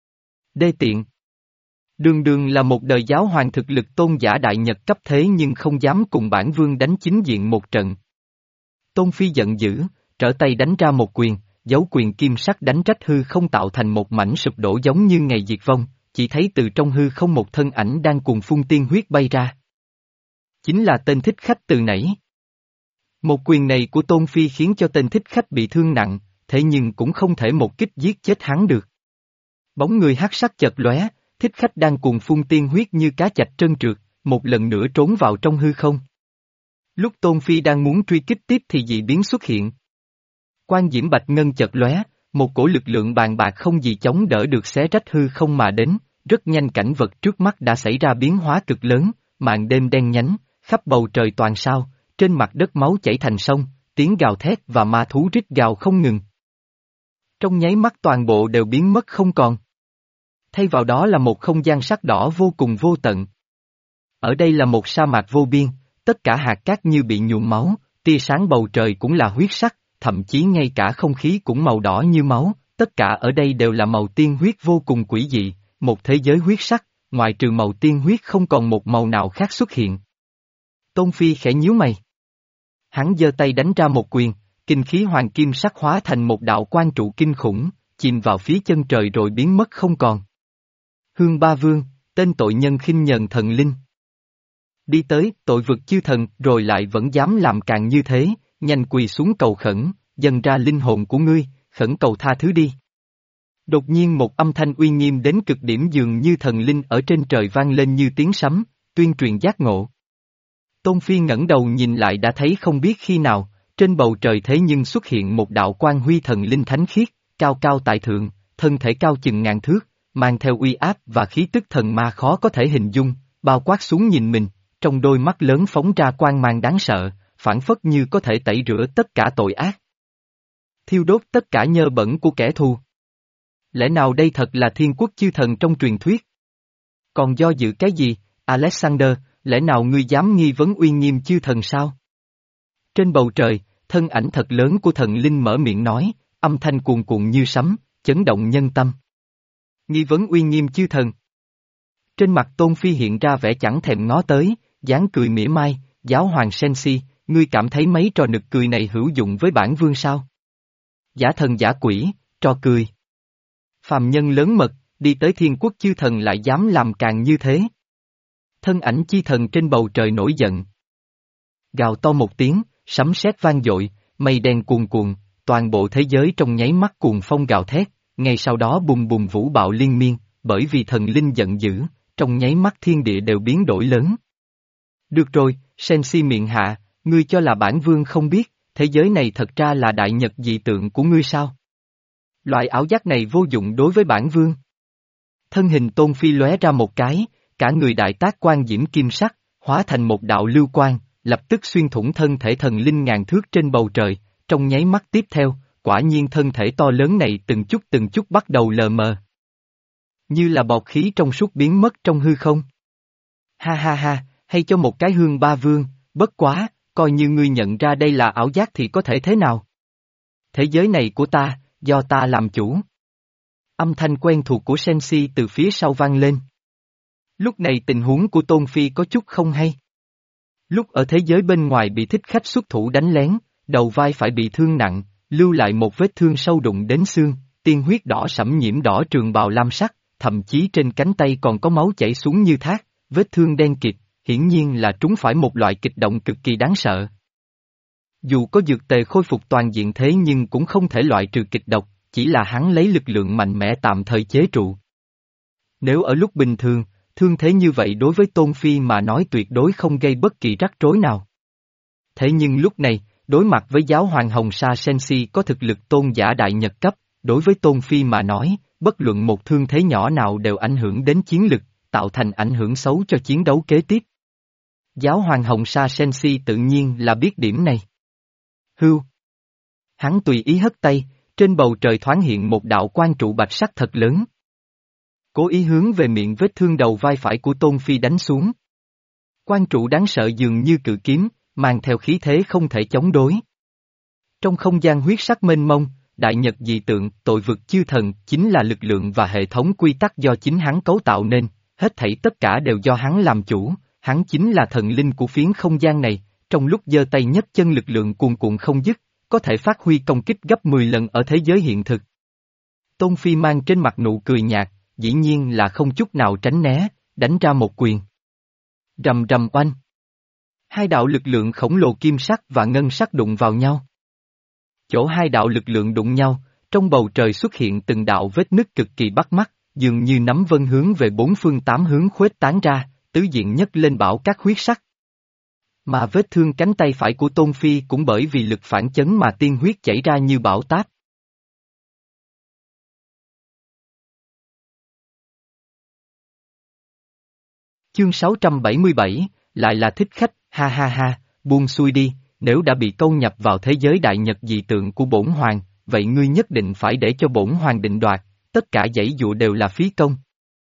Đê tiện. Đường đường là một đời giáo hoàng thực lực tôn giả đại nhật cấp thế nhưng không dám cùng bản vương đánh chính diện một trận. Tôn Phi giận dữ, trở tay đánh ra một quyền, dấu quyền kim sắc đánh rách hư không tạo thành một mảnh sụp đổ giống như ngày diệt vong, chỉ thấy từ trong hư không một thân ảnh đang cuồng phun tiên huyết bay ra. Chính là tên thích khách từ nãy. Một quyền này của Tôn Phi khiến cho tên thích khách bị thương nặng, thế nhưng cũng không thể một kích giết chết hắn được. Bóng người hắc sắc chợt lóe, thích khách đang cuồng phun tiên huyết như cá chạch trơn trượt, một lần nữa trốn vào trong hư không. Lúc Tôn Phi đang muốn truy kích tiếp thì dị biến xuất hiện. Quan diễm bạch ngân chợt lóe, một cổ lực lượng bàn bạc không gì chống đỡ được xé rách hư không mà đến, rất nhanh cảnh vật trước mắt đã xảy ra biến hóa cực lớn, màn đêm đen nhánh, khắp bầu trời toàn sao, trên mặt đất máu chảy thành sông, tiếng gào thét và ma thú rít gào không ngừng. Trong nháy mắt toàn bộ đều biến mất không còn. Thay vào đó là một không gian sắc đỏ vô cùng vô tận. Ở đây là một sa mạc vô biên, tất cả hạt cát như bị nhuộm máu, tia sáng bầu trời cũng là huyết sắc, thậm chí ngay cả không khí cũng màu đỏ như máu, tất cả ở đây đều là màu tiên huyết vô cùng quỷ dị, một thế giới huyết sắc, ngoài trừ màu tiên huyết không còn một màu nào khác xuất hiện. Tôn Phi khẽ nhíu mày. Hắn giơ tay đánh ra một quyền, kinh khí hoàng kim sắc hóa thành một đạo quan trụ kinh khủng, chìm vào phía chân trời rồi biến mất không còn. Hương Ba Vương, tên tội nhân khinh nhờn thần linh. Đi tới, tội vực chư thần, rồi lại vẫn dám làm càng như thế, nhanh quỳ xuống cầu khẩn, dâng ra linh hồn của ngươi, khẩn cầu tha thứ đi. Đột nhiên một âm thanh uy nghiêm đến cực điểm dường như thần linh ở trên trời vang lên như tiếng sấm, tuyên truyền giác ngộ. Tôn Phi ngẩng đầu nhìn lại đã thấy không biết khi nào, trên bầu trời thế nhưng xuất hiện một đạo quang huy thần linh thánh khiết, cao cao tại thượng, thân thể cao chừng ngàn thước, mang theo uy áp và khí tức thần ma khó có thể hình dung, bao quát xuống nhìn mình, trong đôi mắt lớn phóng ra quang mang đáng sợ, phảng phất như có thể tẩy rửa tất cả tội ác. Thiêu đốt tất cả nhơ bẩn của kẻ thù. Lẽ nào đây thật là thiên quốc chư thần trong truyền thuyết? Còn do dự cái gì, Alexander, lẽ nào ngươi dám nghi vấn uy nghiêm chư thần sao? Trên bầu trời, thân ảnh thật lớn của thần linh mở miệng nói, âm thanh cuồn cuộn như sấm, chấn động nhân tâm. Nghi vấn uy nghiêm chư thần. Trên mặt Tôn Phi hiện ra vẻ chẳng thèm ngó tới, dáng cười mỉa mai, giáo hoàng Sensi, ngươi cảm thấy mấy trò nực cười này hữu dụng với bản vương sao? Giả thần giả quỷ, trò cười. Phàm nhân lớn mật, đi tới thiên quốc chư thần lại dám làm càng như thế. Thân ảnh chi thần trên bầu trời nổi giận. Gào to một tiếng, sấm sét vang dội, mây đen cuồn cuộn, toàn bộ thế giới trong nháy mắt cuồng phong gào thét, ngay sau đó bùng bùng vũ bạo liên miên, bởi vì thần linh giận dữ, trong nháy mắt thiên địa đều biến đổi lớn. Được rồi, Sensi miệng hạ, ngươi cho là bản vương không biết, thế giới này thật ra là đại nhật dị tượng của ngươi sao? Loại ảo giác này vô dụng đối với bản vương. Thân hình Tôn Phi lóe ra một cái, cả người đại tác quan diễm kim sắc, hóa thành một đạo lưu quang, lập tức xuyên thủng thân thể thần linh ngàn thước trên bầu trời, trong nháy mắt tiếp theo, quả nhiên thân thể to lớn này từng chút từng chút bắt đầu lờ mờ. Như là bọt khí trong suốt biến mất trong hư không. Ha ha ha, hay cho một cái hương ba vương, bất quá, coi như ngươi nhận ra đây là ảo giác thì có thể thế nào? Thế giới này của ta, do ta làm chủ. Âm thanh quen thuộc của Sensi từ phía sau vang lên. Lúc này tình huống của Tôn Phi có chút không hay. Lúc ở thế giới bên ngoài bị thích khách xuất thủ đánh lén, đầu vai phải bị thương nặng, lưu lại một vết thương sâu đụng đến xương, tiên huyết đỏ sẫm nhiễm đỏ trường bào lam sắc, thậm chí trên cánh tay còn có máu chảy xuống như thác, vết thương đen kịt, hiển nhiên là trúng phải một loại kịch động cực kỳ đáng sợ. Dù có dược tề khôi phục toàn diện thế nhưng cũng không thể loại trừ kịch độc, chỉ là hắn lấy lực lượng mạnh mẽ tạm thời chế trụ. Nếu ở lúc bình thường, thương thế như vậy đối với Tôn Phi mà nói tuyệt đối không gây bất kỳ rắc rối nào. Thế nhưng lúc này, đối mặt với giáo hoàng Hồng Sa Sensi có thực lực tôn giả đại nhật cấp, đối với Tôn Phi mà nói, bất luận một thương thế nhỏ nào đều ảnh hưởng đến chiến lực, tạo thành ảnh hưởng xấu cho chiến đấu kế tiếp. Giáo hoàng Hồng Sa Sensi tự nhiên là biết điểm này. Hưu. Hắn tùy ý hất tay, trên bầu trời thoáng hiện một đạo quang trụ bạch sắc thật lớn. Cố ý hướng về miệng vết thương đầu vai phải của Tôn Phi đánh xuống. Quang trụ đáng sợ dường như cự kiếm, mang theo khí thế không thể chống đối. Trong không gian huyết sắc mênh mông, đại nhật dị tượng, tội vực chư thần, chính là lực lượng và hệ thống quy tắc do chính hắn cấu tạo nên, hết thảy tất cả đều do hắn làm chủ, hắn chính là thần linh của phiến không gian này, trong lúc giơ tay nhấc chân lực lượng cuồn cuộn không dứt, có thể phát huy công kích gấp mười lần ở thế giới hiện thực. Tôn Phi mang trên mặt nụ cười nhạt, dĩ nhiên là không chút nào tránh né, đánh ra một quyền. Rầm rầm oanh. Hai đạo lực lượng khổng lồ kim sắc và ngân sắc đụng vào nhau. Chỗ hai đạo lực lượng đụng nhau, trong bầu trời xuất hiện từng đạo vết nứt cực kỳ bắt mắt, dường như nắm vân hướng về bốn phương tám hướng khuếch tán ra, tứ diện nhất lên bão các huyết sắc. Mà vết thương cánh tay phải của Tôn Phi cũng bởi vì lực phản chấn mà tiên huyết chảy ra như bão táp. Chương sáu trăm bảy mươi bảy, lại là thích khách, ha ha ha, buông xuôi đi, nếu đã bị câu nhập vào thế giới đại nhật dị tượng của bổn hoàng, vậy ngươi nhất định phải để cho bổn hoàng định đoạt, tất cả giãy dụa đều là phí công.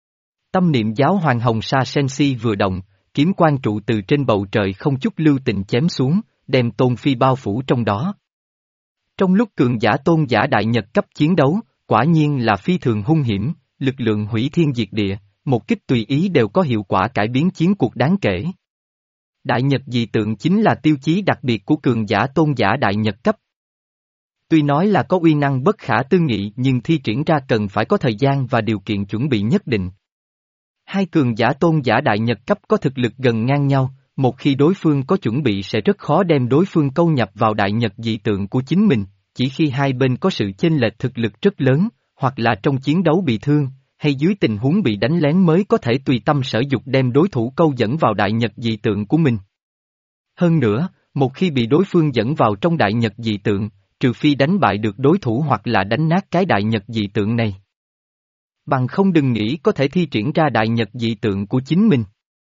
Tâm niệm giáo hoàng Hồng Sa Sensi vừa động, kiếm quang trụ từ trên bầu trời không chút lưu tình chém xuống, đem Tôn Phi bao phủ trong đó. Trong lúc cường giả tôn giả đại nhật cấp chiến đấu, quả nhiên là phi thường hung hiểm, lực lượng hủy thiên diệt địa, một kích tùy ý đều có hiệu quả cải biến chiến cuộc đáng kể. Đại nhật dị tượng chính là tiêu chí đặc biệt của cường giả tôn giả đại nhật cấp. Tuy nói là có uy năng bất khả tư nghị nhưng thi triển ra cần phải có thời gian và điều kiện chuẩn bị nhất định. Hai cường giả tôn giả đại nhật cấp có thực lực gần ngang nhau, một khi đối phương có chuẩn bị sẽ rất khó đem đối phương câu nhập vào đại nhật dị tượng của chính mình, chỉ khi hai bên có sự chênh lệch thực lực rất lớn, hoặc là trong chiến đấu bị thương, hay dưới tình huống bị đánh lén mới có thể tùy tâm sở dục đem đối thủ câu dẫn vào đại nhật dị tượng của mình. Hơn nữa, một khi bị đối phương dẫn vào trong đại nhật dị tượng, trừ phi đánh bại được đối thủ hoặc là đánh nát cái đại nhật dị tượng này. Bằng không đừng nghĩ có thể thi triển ra đại nhật dị tượng của chính mình.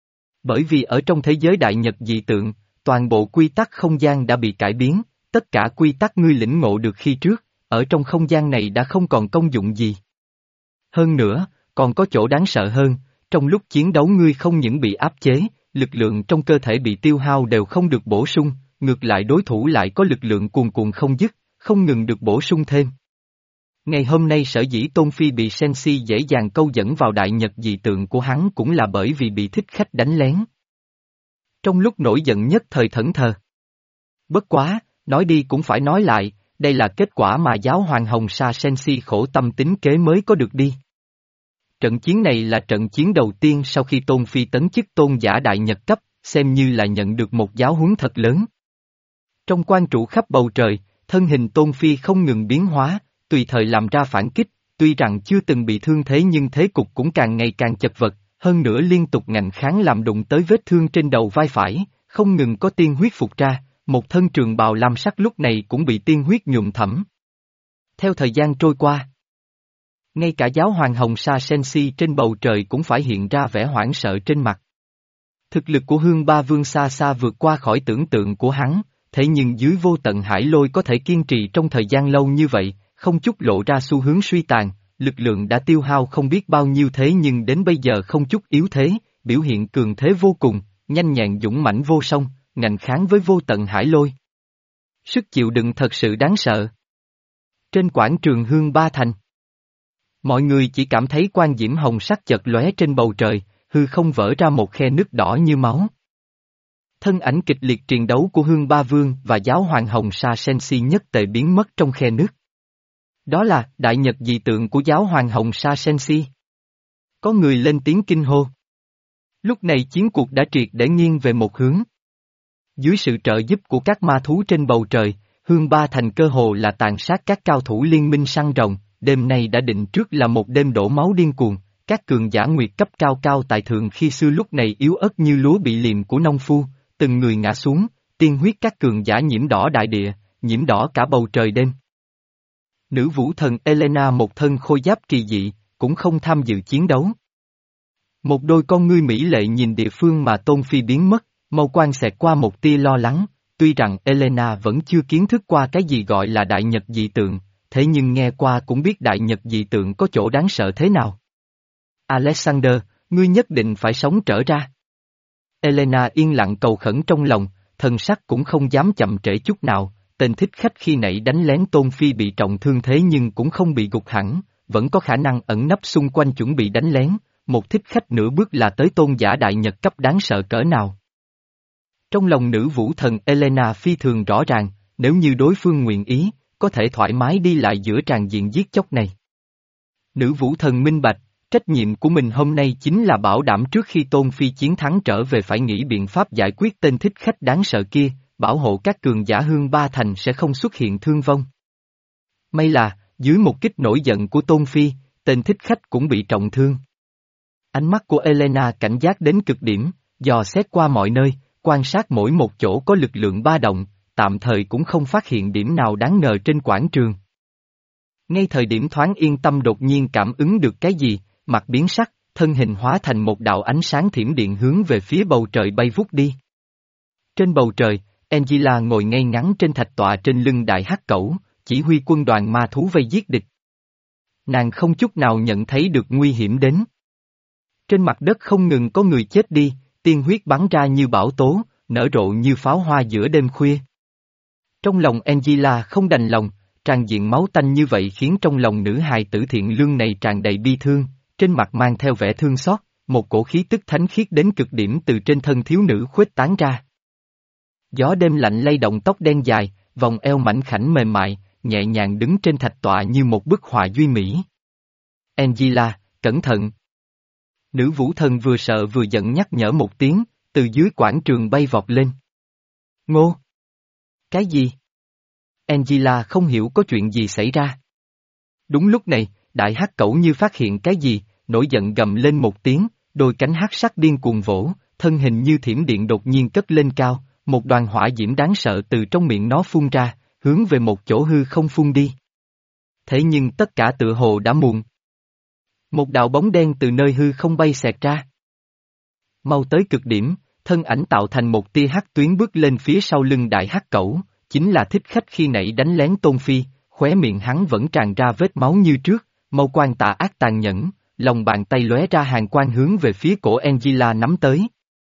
Bởi vì ở trong thế giới đại nhật dị tượng, toàn bộ quy tắc không gian đã bị cải biến, tất cả quy tắc ngươi lĩnh ngộ được khi trước, ở trong không gian này đã không còn công dụng gì. Hơn nữa, còn có chỗ đáng sợ hơn, trong lúc chiến đấu ngươi không những bị áp chế, lực lượng trong cơ thể bị tiêu hao đều không được bổ sung, ngược lại đối thủ lại có lực lượng cuồn cuộn không dứt, không ngừng được bổ sung thêm. Ngày hôm nay sở dĩ Tôn Phi bị Sensi dễ dàng câu dẫn vào đại nhật dị tượng của hắn cũng là bởi vì bị thích khách đánh lén. Trong lúc nổi giận nhất thời thẫn thờ. Bất quá, nói đi cũng phải nói lại, đây là kết quả mà giáo hoàng Hồng Sa Sensi khổ tâm tính kế mới có được đi. Trận chiến này là trận chiến đầu tiên sau khi Tôn Phi tấn chức tôn giả đại nhật cấp, xem như là nhận được một giáo huấn thật lớn. Trong quan trụ khắp bầu trời, thân hình Tôn Phi không ngừng biến hóa, tùy thời làm ra phản kích, tuy rằng chưa từng bị thương thế nhưng thế cục cũng càng ngày càng chật vật, hơn nữa liên tục ngạnh kháng làm đụng tới vết thương trên đầu vai phải, không ngừng có tiên huyết phục ra, một thân trường bào lam sắc lúc này cũng bị tiên huyết nhuộm thẫm. Theo thời gian trôi qua, ngay cả giáo hoàng Hồng Sa Sensi trên bầu trời cũng phải hiện ra vẻ hoảng sợ trên mặt. Thực lực của Hương Ba Vương xa xa vượt qua khỏi tưởng tượng của hắn, thế nhưng dưới vô tận hải lôi có thể kiên trì trong thời gian lâu như vậy, không chút lộ ra xu hướng suy tàn, lực lượng đã tiêu hao không biết bao nhiêu thế nhưng đến bây giờ không chút yếu thế, biểu hiện cường thế vô cùng, nhanh nhẹn dũng mãnh vô song, ngạnh kháng với vô tận hải lôi. Sức chịu đựng thật sự đáng sợ. Trên quảng trường Hương Ba Thành, mọi người chỉ cảm thấy quang diễm hồng sắc chợt lóe trên bầu trời, hư không vỡ ra một khe nứt đỏ như máu. Thân ảnh kịch liệt triền đấu của Hương Ba Vương và giáo hoàng Hồng Sa Sensi nhất tề biến mất trong khe nứt. Đó là đại nhật dị tượng của giáo hoàng Hồng Sa Sensi. Có người lên tiếng kinh hô. Lúc này chiến cuộc đã triệt để nghiêng về một hướng. Dưới sự trợ giúp của các ma thú trên bầu trời, Hương Ba Thành cơ hồ là tàn sát các cao thủ liên minh săn rồng, đêm nay đã định trước là một đêm đổ máu điên cuồng, các cường giả nguyệt cấp cao cao tại thượng khi xưa lúc này yếu ớt như lúa bị liệm của nông phu, từng người ngã xuống, tiên huyết các cường giả nhiễm đỏ đại địa, nhiễm đỏ cả bầu trời đêm. Nữ vũ thần Elena một thân khôi giáp kỳ dị, cũng không tham dự chiến đấu. Một đôi con ngươi mỹ lệ nhìn địa phương mà Tôn Phi biến mất, mâu quang xẹt qua một tia lo lắng, tuy rằng Elena vẫn chưa kiến thức qua cái gì gọi là đại nhật dị tượng, thế nhưng nghe qua cũng biết đại nhật dị tượng có chỗ đáng sợ thế nào. Alexander, ngươi nhất định phải sống trở ra. Elena yên lặng cầu khẩn trong lòng, thần sắc cũng không dám chậm trễ chút nào, tên thích khách khi nãy đánh lén Tôn Phi bị trọng thương thế nhưng cũng không bị gục hẳn, vẫn có khả năng ẩn nấp xung quanh chuẩn bị đánh lén, một thích khách nửa bước là tới tôn giả đại nhật cấp đáng sợ cỡ nào. Trong lòng nữ vũ thần Elena phi thường rõ ràng, nếu như đối phương nguyện ý, có thể thoải mái đi lại giữa tràn diện giết chóc này. Nữ vũ thần minh bạch, trách nhiệm của mình hôm nay chính là bảo đảm trước khi Tôn Phi chiến thắng trở về phải nghĩ biện pháp giải quyết tên thích khách đáng sợ kia, bảo hộ các cường giả Hương Ba Thành sẽ không xuất hiện thương vong. May là, dưới một kích nổi giận của Tôn Phi, tên thích khách cũng bị trọng thương. Ánh mắt của Elena cảnh giác đến cực điểm, dò xét qua mọi nơi, quan sát mỗi một chỗ có lực lượng ba động, tạm thời cũng không phát hiện điểm nào đáng ngờ trên quảng trường. Ngay thời điểm thoáng yên tâm đột nhiên cảm ứng được cái gì, mặt biến sắc, thân hình hóa thành một đạo ánh sáng thiểm điện hướng về phía bầu trời bay vút đi. Trên bầu trời, Angela ngồi ngay ngắn trên thạch tọa trên lưng đại hắc cẩu, chỉ huy quân đoàn ma thú vây giết địch. Nàng không chút nào nhận thấy được nguy hiểm đến. Trên mặt đất không ngừng có người chết đi, tiên huyết bắn ra như bão tố, nở rộ như pháo hoa giữa đêm khuya. Trong lòng Angela không đành lòng, tràn diện máu tanh như vậy khiến trong lòng nữ hài tử thiện lương này tràn đầy bi thương, trên mặt mang theo vẻ thương xót, một cổ khí tức thánh khiết đến cực điểm từ trên thân thiếu nữ khuếch tán ra. Gió đêm lạnh lay động tóc đen dài, vòng eo mảnh khảnh mềm mại, nhẹ nhàng đứng trên thạch tọa như một bức họa duy mỹ. Angela, cẩn thận! Nữ vũ thần vừa sợ vừa giận nhắc nhở một tiếng, từ dưới quảng trường bay vọt lên. Ngô! Cái gì? Angela không hiểu có chuyện gì xảy ra. Đúng lúc này, đại hắc cẩu như phát hiện cái gì, nổi giận gầm lên một tiếng, đôi cánh hắc sắc điên cuồng vỗ, thân hình như thiểm điện đột nhiên cất lên cao, một đoàn hỏa diễm đáng sợ từ trong miệng nó phun ra, hướng về một chỗ hư không phun đi. Thế nhưng tất cả tựa hồ đã muộn. Một đạo bóng đen từ nơi hư không bay xẹt ra. Mau tới cực điểm, thân ảnh tạo thành một tia hắc tuyến bước lên phía sau lưng đại hắc cẩu, chính là thích khách khi nãy đánh lén Tôn Phi, khóe miệng hắn vẫn tràn ra vết máu như trước, mâu quang tà ác tàn nhẫn, lòng bàn tay lóe ra hàng quang hướng về phía cổ Angela nắm tới.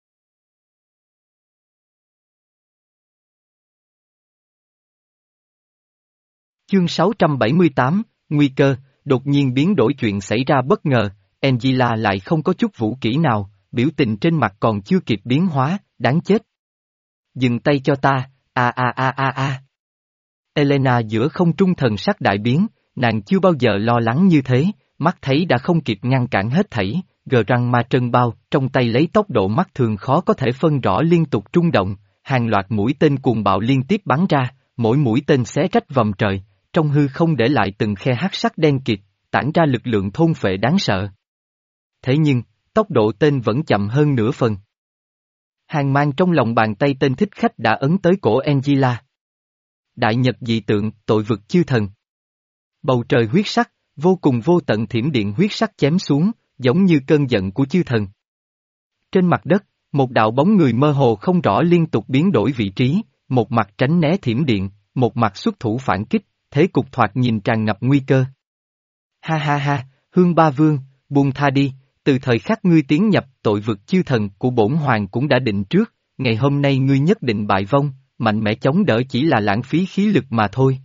Chương sáu trăm bảy mươi tám, Nguy cơ, đột nhiên biến đổi chuyện xảy ra bất ngờ, Angela lại không có chút vũ kỹ nào, biểu tình trên mặt còn chưa kịp biến hóa, đáng chết. Dừng tay cho ta, a a a a a. Elena giữa không trung thần sắc đại biến, nàng chưa bao giờ lo lắng như thế, mắt thấy đã không kịp ngăn cản hết thảy, gờ răng ma trân bao, trong tay lấy tốc độ mắt thường khó có thể phân rõ liên tục trung động, hàng loạt mũi tên cuồng bạo liên tiếp bắn ra, mỗi mũi tên xé rách vòng trời, trong hư không để lại từng khe hắc sắc đen kịt, tản ra lực lượng thôn phệ đáng sợ. Thế nhưng, tốc độ tên vẫn chậm hơn nửa phần. Hàng mang trong lòng bàn tay tên thích khách đã ấn tới cổ Angela. Đại nhật dị tượng, tội vực chư thần. Bầu trời huyết sắc, vô cùng vô tận thiểm điện huyết sắc chém xuống, giống như cơn giận của chư thần. Trên mặt đất, một đạo bóng người mơ hồ không rõ liên tục biến đổi vị trí, một mặt tránh né thiểm điện, một mặt xuất thủ phản kích, thế cục thoạt nhìn tràn ngập nguy cơ. Ha ha ha, Hương Ba Vương, buông tha đi, từ thời khắc ngươi tiến nhập tội vực chư thần của bổn hoàng cũng đã định trước, ngày hôm nay ngươi nhất định bại vong, mạnh mẽ chống đỡ chỉ là lãng phí khí lực mà thôi.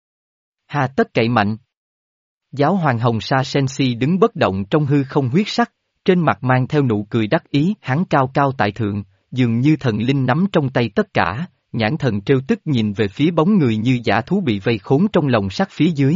Hà tất cậy mạnh. Giáo hoàng Hồng Sa Sensi đứng bất động trong hư không huyết sắc, trên mặt mang theo nụ cười đắc ý, hắn cao cao tại thượng, dường như thần linh nắm trong tay tất cả, nhãn thần trêu tức nhìn về phía bóng người như dã thú bị vây khốn trong lồng sắt phía dưới.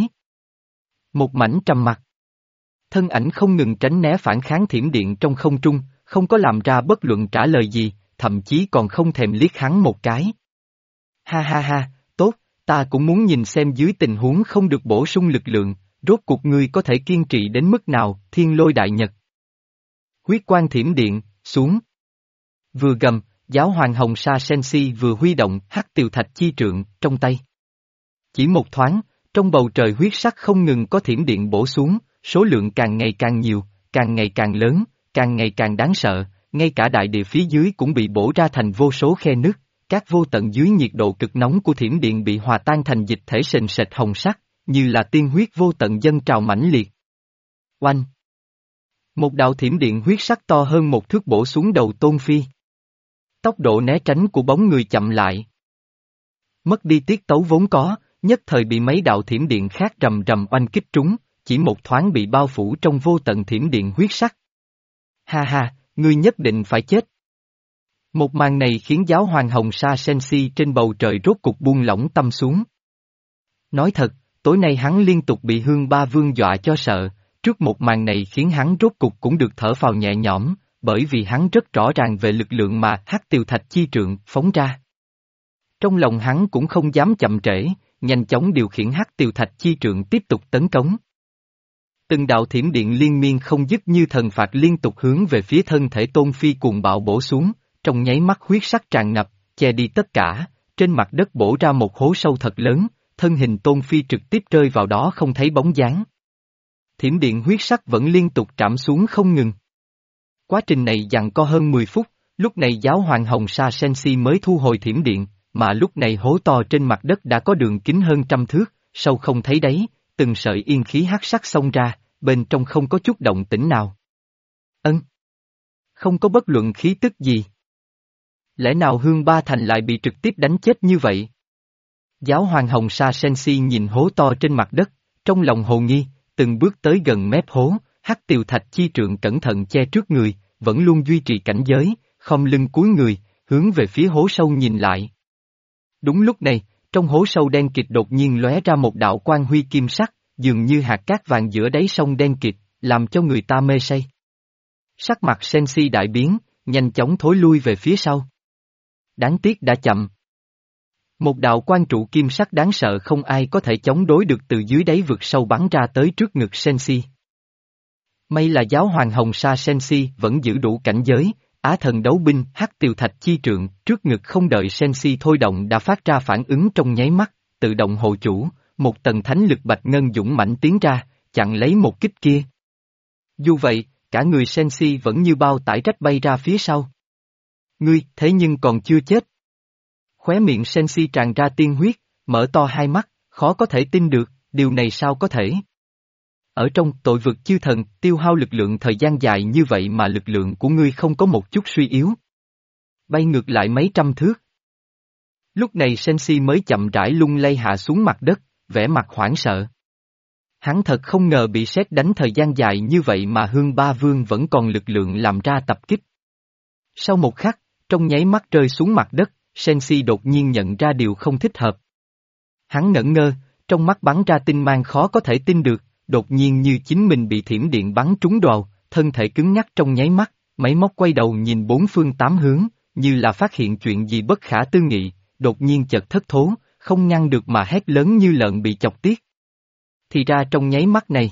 Một mảnh trầm mặc. Thân ảnh không ngừng tránh né phản kháng thiểm điện trong không trung, không có làm ra bất luận trả lời gì, thậm chí còn không thèm liếc hắn một cái. Ha ha ha, tốt, ta cũng muốn nhìn xem dưới tình huống không được bổ sung lực lượng, rốt cuộc ngươi có thể kiên trì đến mức nào, Thiên Lôi Đại Nhật. Huyết quang thiểm điện, xuống. Vừa gầm, giáo hoàng Hồng Sa Sensi vừa huy động hắc tiều thạch chi trượng trong tay. Chỉ một thoáng, trong bầu trời huyết sắc không ngừng có thiểm điện bổ xuống, số lượng càng ngày càng nhiều, càng ngày càng lớn, càng ngày càng đáng sợ, ngay cả đại địa phía dưới cũng bị bổ ra thành vô số khe nứt, các vô tận dưới nhiệt độ cực nóng của thiểm điện bị hòa tan thành dịch thể sền sệt hồng sắc, như là tiên huyết vô tận dâng trào mãnh liệt. Oanh! Một đạo thiểm điện huyết sắc to hơn một thước bổ xuống đầu Tôn Phi. Tốc độ né tránh của bóng người chậm lại. Mất đi tiết tấu vốn có, nhất thời bị mấy đạo thiểm điện khác rầm rầm oanh kích trúng, chỉ một thoáng bị bao phủ trong vô tận thiểm điện huyết sắc. Ha ha, ngươi nhất định phải chết. Một màn này khiến giáo hoàng Hồng Sa Sensi trên bầu trời rốt cục buông lỏng tâm xuống. Nói thật, tối nay hắn liên tục bị Hương Ba Vương dọa cho sợ, trước một màn này khiến hắn rốt cục cũng được thở phào nhẹ nhõm, bởi vì hắn rất rõ ràng về lực lượng mà hắc tiều thạch chi trượng phóng ra. Trong lòng hắn cũng không dám chậm trễ, nhanh chóng điều khiển hắc tiều thạch chi trượng tiếp tục tấn công. Từng đạo thiểm điện liên miên không dứt như thần phạt liên tục hướng về phía thân thể Tôn Phi cuồng bạo bổ xuống, trong nháy mắt huyết sắc tràn ngập, che đi tất cả, trên mặt đất bổ ra một hố sâu thật lớn, thân hình Tôn Phi trực tiếp rơi vào đó không thấy bóng dáng. Thiểm điện huyết sắc vẫn liên tục trảm xuống không ngừng. Quá trình này giằng co hơn mười phút, lúc này giáo hoàng Hồng Sa Sensi mới thu hồi thiểm điện, mà lúc này hố to trên mặt đất đã có đường kính hơn trăm thước, sâu không thấy đáy, từng sợi yên khí hắc sắc xông ra, bên trong không có chút động tĩnh nào. Ân. Không có bất luận khí tức gì. Lẽ nào Hương Ba Thành lại bị trực tiếp đánh chết như vậy? Giáo hoàng Hồng Sa Sensi nhìn hố to trên mặt đất, trong lòng hồ nghi, từng bước tới gần mép hố, hắc tiều thạch chi trượng cẩn thận che trước người, vẫn luôn duy trì cảnh giới, khom lưng cúi người, hướng về phía hố sâu nhìn lại. Đúng lúc này, trong hố sâu đen kịt đột nhiên lóe ra một đạo quang huy kim sắc, dường như hạt cát vàng giữa đáy sông đen kịt, làm cho người ta mê say. Sắc mặt Sensi đại biến, nhanh chóng thối lui về phía sau. Đáng tiếc đã chậm. Một đạo quang trụ kim sắc đáng sợ không ai có thể chống đối được từ dưới đáy vực sâu bắn ra tới trước ngực Sensi. May là giáo hoàng Hồng Sa Sensi vẫn giữ đủ cảnh giới, Á thần đấu binh hắc tiều thạch chi trượng, trước ngực không đợi Sensi thôi động đã phát ra phản ứng trong nháy mắt, tự động hộ chủ, một tầng thánh lực bạch ngân dũng mãnh tiến ra, chặn lấy một kích kia. Dù vậy, cả người Sensi vẫn như bao tải rách bay ra phía sau. Ngươi, thế nhưng còn chưa chết. Khóe miệng Sensi tràn ra tiên huyết, mở to hai mắt, khó có thể tin được, điều này sao có thể? Ở trong tội vực chư thần, tiêu hao lực lượng thời gian dài như vậy mà lực lượng của ngươi không có một chút suy yếu. Bay ngược lại mấy trăm thước. Lúc này Sensi mới chậm rãi lung lay hạ xuống mặt đất, vẻ mặt hoảng sợ. Hắn thật không ngờ bị sét đánh thời gian dài như vậy mà Hương Ba Vương vẫn còn lực lượng làm ra tập kích. Sau một khắc, trong nháy mắt rơi xuống mặt đất, Sensi đột nhiên nhận ra điều không thích hợp. Hắn ngẩn ngơ, trong mắt bắn ra tinh mang khó có thể tin được, đột nhiên như chính mình bị thiểm điện bắn trúng đầu, thân thể cứng nhắc trong nháy mắt, máy móc quay đầu nhìn bốn phương tám hướng, như là phát hiện chuyện gì bất khả tư nghị, đột nhiên chợt thất thố, không ngăn được mà hét lớn như lợn bị chọc tiết. Thì ra trong nháy mắt này,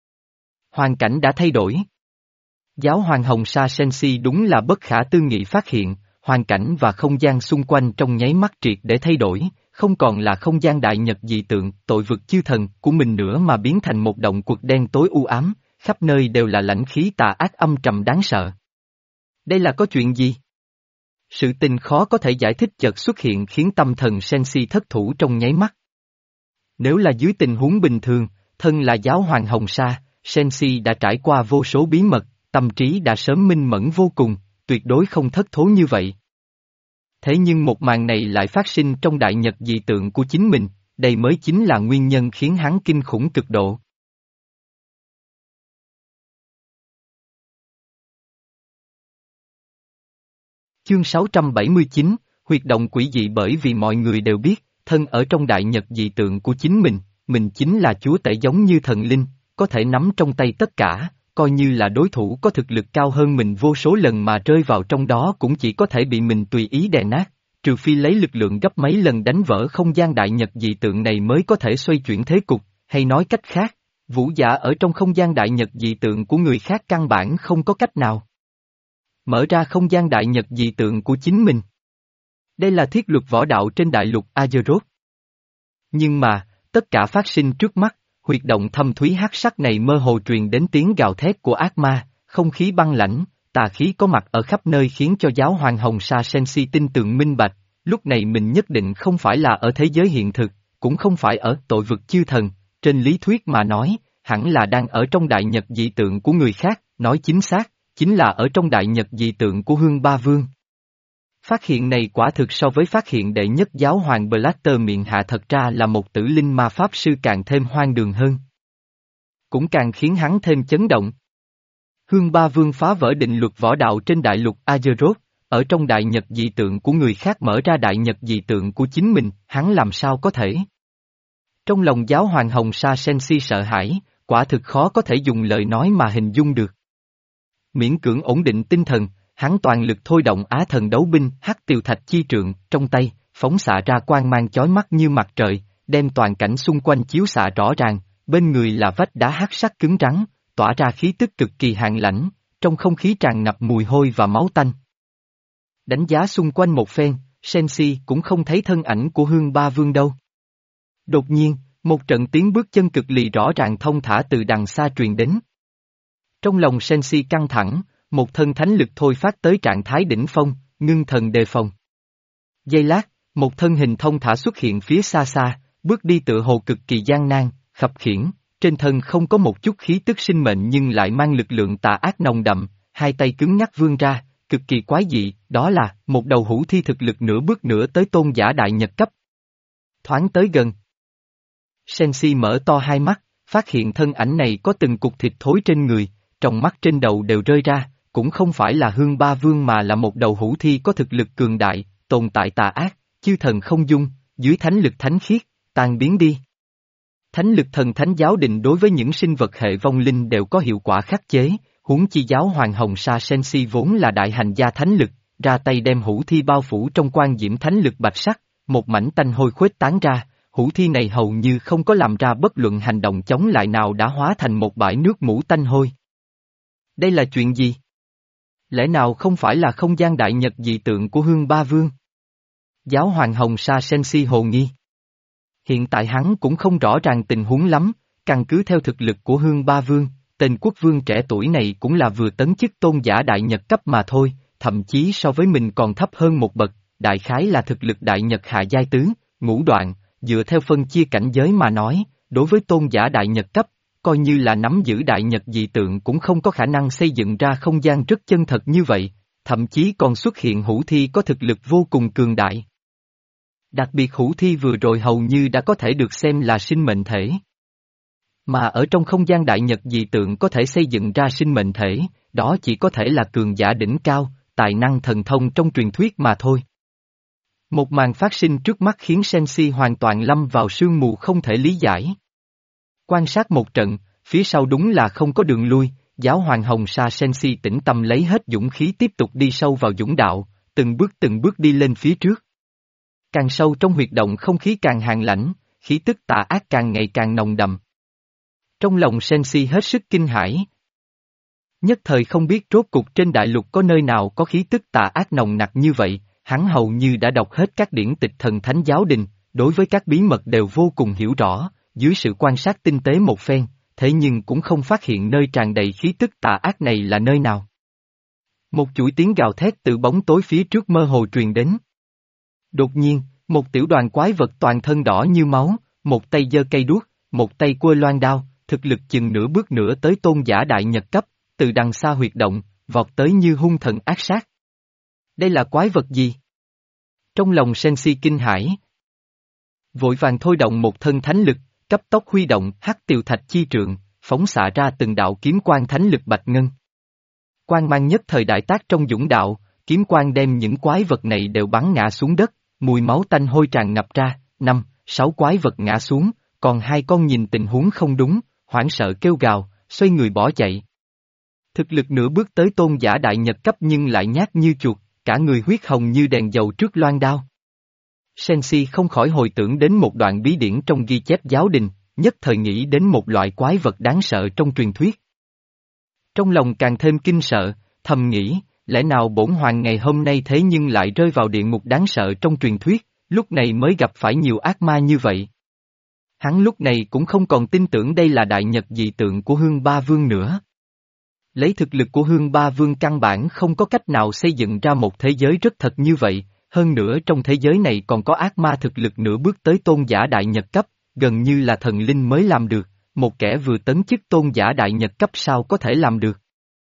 hoàn cảnh đã thay đổi. Giáo hoàng Hồng Sa Sensi đúng là bất khả tư nghị phát hiện, hoàn cảnh và không gian xung quanh trong nháy mắt triệt để thay đổi, không còn là không gian đại nhật dị tượng, tội vực chư thần của mình nữa mà biến thành một động quật đen tối u ám, khắp nơi đều là lãnh khí tà ác âm trầm đáng sợ. Đây là có chuyện gì? Sự tình khó có thể giải thích chợt xuất hiện khiến tâm thần Sensi thất thủ trong nháy mắt. Nếu là dưới tình huống bình thường, thân là giáo hoàng Hồng Sa, Sensi đã trải qua vô số bí mật, tâm trí đã sớm minh mẫn vô cùng, tuyệt đối không thất thố như vậy. Thế nhưng một màn này lại phát sinh trong đại nhật dị tượng của chính mình, đây mới chính là nguyên nhân khiến hắn kinh khủng cực độ. Chương sáu trăm bảy mươi chín, huyệt động quỷ dị. Bởi vì mọi người đều biết, thân ở trong đại nhật dị tượng của chính mình, mình chính là chúa tể giống như thần linh, có thể nắm trong tay tất cả, coi như là đối thủ có thực lực cao hơn mình vô số lần mà rơi vào trong đó cũng chỉ có thể bị mình tùy ý đè nát, trừ phi lấy lực lượng gấp mấy lần đánh vỡ không gian đại nhật dị tượng này mới có thể xoay chuyển thế cục, hay nói cách khác, vũ giả ở trong không gian đại nhật dị tượng của người khác căn bản không có cách nào mở ra không gian đại nhật dị tượng của chính mình. Đây là thiết luật võ đạo trên đại lục Azeroth. Nhưng mà, tất cả phát sinh trước mắt, huyệt động thâm thúy hắc sắc này mơ hồ truyền đến tiếng gào thét của ác ma, không khí băng lãnh, tà khí có mặt ở khắp nơi khiến cho giáo hoàng Hồng Sa Sensi tin tưởng minh bạch, lúc này mình nhất định không phải là ở thế giới hiện thực, cũng không phải ở tội vực chư thần, trên lý thuyết mà nói, hẳn là đang ở trong đại nhật dị tượng của người khác, nói chính xác, chính là ở trong đại nhật dị tượng của Hương Ba Vương. Phát hiện này quả thực so với phát hiện đệ nhất giáo hoàng Blaster miệng hạ thật ra là một tử linh ma pháp sư càng thêm hoang đường hơn. Cũng càng khiến hắn thêm chấn động. Hương Ba Vương phá vỡ định luật võ đạo trên đại lục Azeroth, ở trong đại nhật dị tượng của người khác mở ra đại nhật dị tượng của chính mình, hắn làm sao có thể? Trong lòng giáo hoàng Hồng Sa Sensi sợ hãi, quả thực khó có thể dùng lời nói mà hình dung được. Miễn cưỡng ổn định tinh thần, hắn toàn lực thôi động Á Thần Đấu Binh Hắc Tiều Thạch Chi Trượng trong tay, phóng xạ ra quang mang chói mắt như mặt trời, đem toàn cảnh xung quanh chiếu xạ rõ ràng, bên người là vách đá hắc sắc cứng rắn, tỏa ra khí tức cực kỳ hàn lãnh, trong không khí tràn ngập mùi hôi và máu tanh. Đánh giá xung quanh một phen, Sensi cũng không thấy thân ảnh của Hương Ba Vương đâu. Đột nhiên, một trận tiếng bước chân cực lì rõ ràng thông thả từ đằng xa truyền đến. Trong lòng Sensi căng thẳng, một thân thánh lực thôi phát tới trạng thái đỉnh phong, ngưng thần đề phòng. Giây lát, một thân hình thông thả xuất hiện phía xa xa, bước đi tựa hồ cực kỳ gian nan, khập khiễng, trên thân không có một chút khí tức sinh mệnh nhưng lại mang lực lượng tà ác nồng đậm, hai tay cứng ngắc vươn ra, cực kỳ quái dị, đó là một đầu hữu thi thực lực nửa bước nửa tới tôn giả đại nhật cấp. Thoáng tới gần. Sensi mở to hai mắt, phát hiện thân ảnh này có từng cục thịt thối trên người, trong mắt trên đầu đều rơi ra, cũng không phải là Hương Ba Vương mà là một đầu hữu thi có thực lực cường đại, tồn tại tà ác, chư thần không dung, dưới thánh lực thánh khiết, tan biến đi. Thánh lực thần thánh giáo định đối với những sinh vật hệ vong linh đều có hiệu quả khắc chế, huống chi giáo hoàng Hồng Sa Sensi vốn là đại hành gia thánh lực, ra tay đem hữu thi bao phủ trong quan diễm thánh lực bạch sắc, một mảnh tanh hôi khuếch tán ra, hữu thi này hầu như không có làm ra bất luận hành động chống lại nào đã hóa thành một bãi nước mũ tanh hôi. Đây là chuyện gì? Lẽ nào không phải là không gian đại nhật dị tượng của Hương Ba Vương? Giáo hoàng Hồng Sa Sensi hồ nghi. Hiện tại hắn cũng không rõ ràng tình huống lắm, căn cứ theo thực lực của Hương Ba Vương, tên quốc vương trẻ tuổi này cũng là vừa tấn chức tôn giả đại nhật cấp mà thôi, thậm chí so với mình còn thấp hơn một bậc, đại khái là thực lực đại nhật hạ giai tứ, ngũ đoạn, dựa theo phân chia cảnh giới mà nói, đối với tôn giả đại nhật cấp, coi như là nắm giữ đại nhật dị tượng cũng không có khả năng xây dựng ra không gian rất chân thật như vậy, thậm chí còn xuất hiện hữu thi có thực lực vô cùng cường đại. Đặc biệt hữu thi vừa rồi hầu như đã có thể được xem là sinh mệnh thể. Mà ở trong không gian đại nhật dị tượng có thể xây dựng ra sinh mệnh thể, đó chỉ có thể là cường giả đỉnh cao, tài năng thần thông trong truyền thuyết mà thôi. Một màn phát sinh trước mắt khiến Sensi hoàn toàn lâm vào sương mù không thể lý giải. Quan sát một trận, phía sau đúng là không có đường lui, giáo hoàng Hồng Sa Sensi tĩnh tâm lấy hết dũng khí tiếp tục đi sâu vào dũng đạo, từng bước từng bước đi lên phía trước. Càng sâu trong huyệt động không khí càng hàn lãnh, khí tức tà ác càng ngày càng nồng đậm. Trong lòng Sensi hết sức kinh hãi. Nhất thời không biết rốt cục trên đại lục có nơi nào có khí tức tà ác nồng nặc như vậy, hắn hầu như đã đọc hết các điển tịch thần thánh giáo đình, đối với các bí mật đều vô cùng hiểu rõ, dưới sự quan sát tinh tế một phen, thế nhưng cũng không phát hiện nơi tràn đầy khí tức tà ác này là nơi nào. Một chuỗi tiếng gào thét từ bóng tối phía trước mơ hồ truyền đến. Đột nhiên, một tiểu đoàn quái vật toàn thân đỏ như máu, một tay giơ cây đuốc, một tay quơ loan đao, thực lực chừng nửa bước nữa tới tôn giả đại nhật cấp, từ đằng xa huyệt động, vọt tới như hung thần ác sát. Đây là quái vật gì? Trong lòng Sensi kinh hãi. Vội vàng thôi động một thân thánh lực, cấp tốc huy động hắc tiều thạch chi trượng, phóng xạ ra từng đạo kiếm quang thánh lực bạch ngân. Quang mang nhất thời đại tác trong dũng đạo, kiếm quang đem những quái vật này đều bắn ngã xuống đất, mùi máu tanh hôi tràn ngập ra, năm, sáu quái vật ngã xuống, còn hai con nhìn tình huống không đúng, hoảng sợ kêu gào, xoay người bỏ chạy. Thực lực nửa bước tới tôn giả đại nhật cấp nhưng lại nhát như chuột, cả người huyết hồng như đèn dầu trước loan đao. Sensi không khỏi hồi tưởng đến một đoạn bí điển trong ghi chép giáo đình, nhất thời nghĩ đến một loại quái vật đáng sợ trong truyền thuyết. Trong lòng càng thêm kinh sợ, thầm nghĩ, lẽ nào bổn hoàng ngày hôm nay thế nhưng lại rơi vào địa ngục đáng sợ trong truyền thuyết, lúc này mới gặp phải nhiều ác ma như vậy. Hắn lúc này cũng không còn tin tưởng đây là đại nhật dị tượng của Hương Ba Vương nữa. Lấy thực lực của Hương Ba Vương căn bản không có cách nào xây dựng ra một thế giới rất thật như vậy, hơn nữa trong thế giới này còn có ác ma thực lực nửa bước tới tôn giả đại nhật cấp, gần như là thần linh mới làm được, một kẻ vừa tấn chức tôn giả đại nhật cấp sao có thể làm được.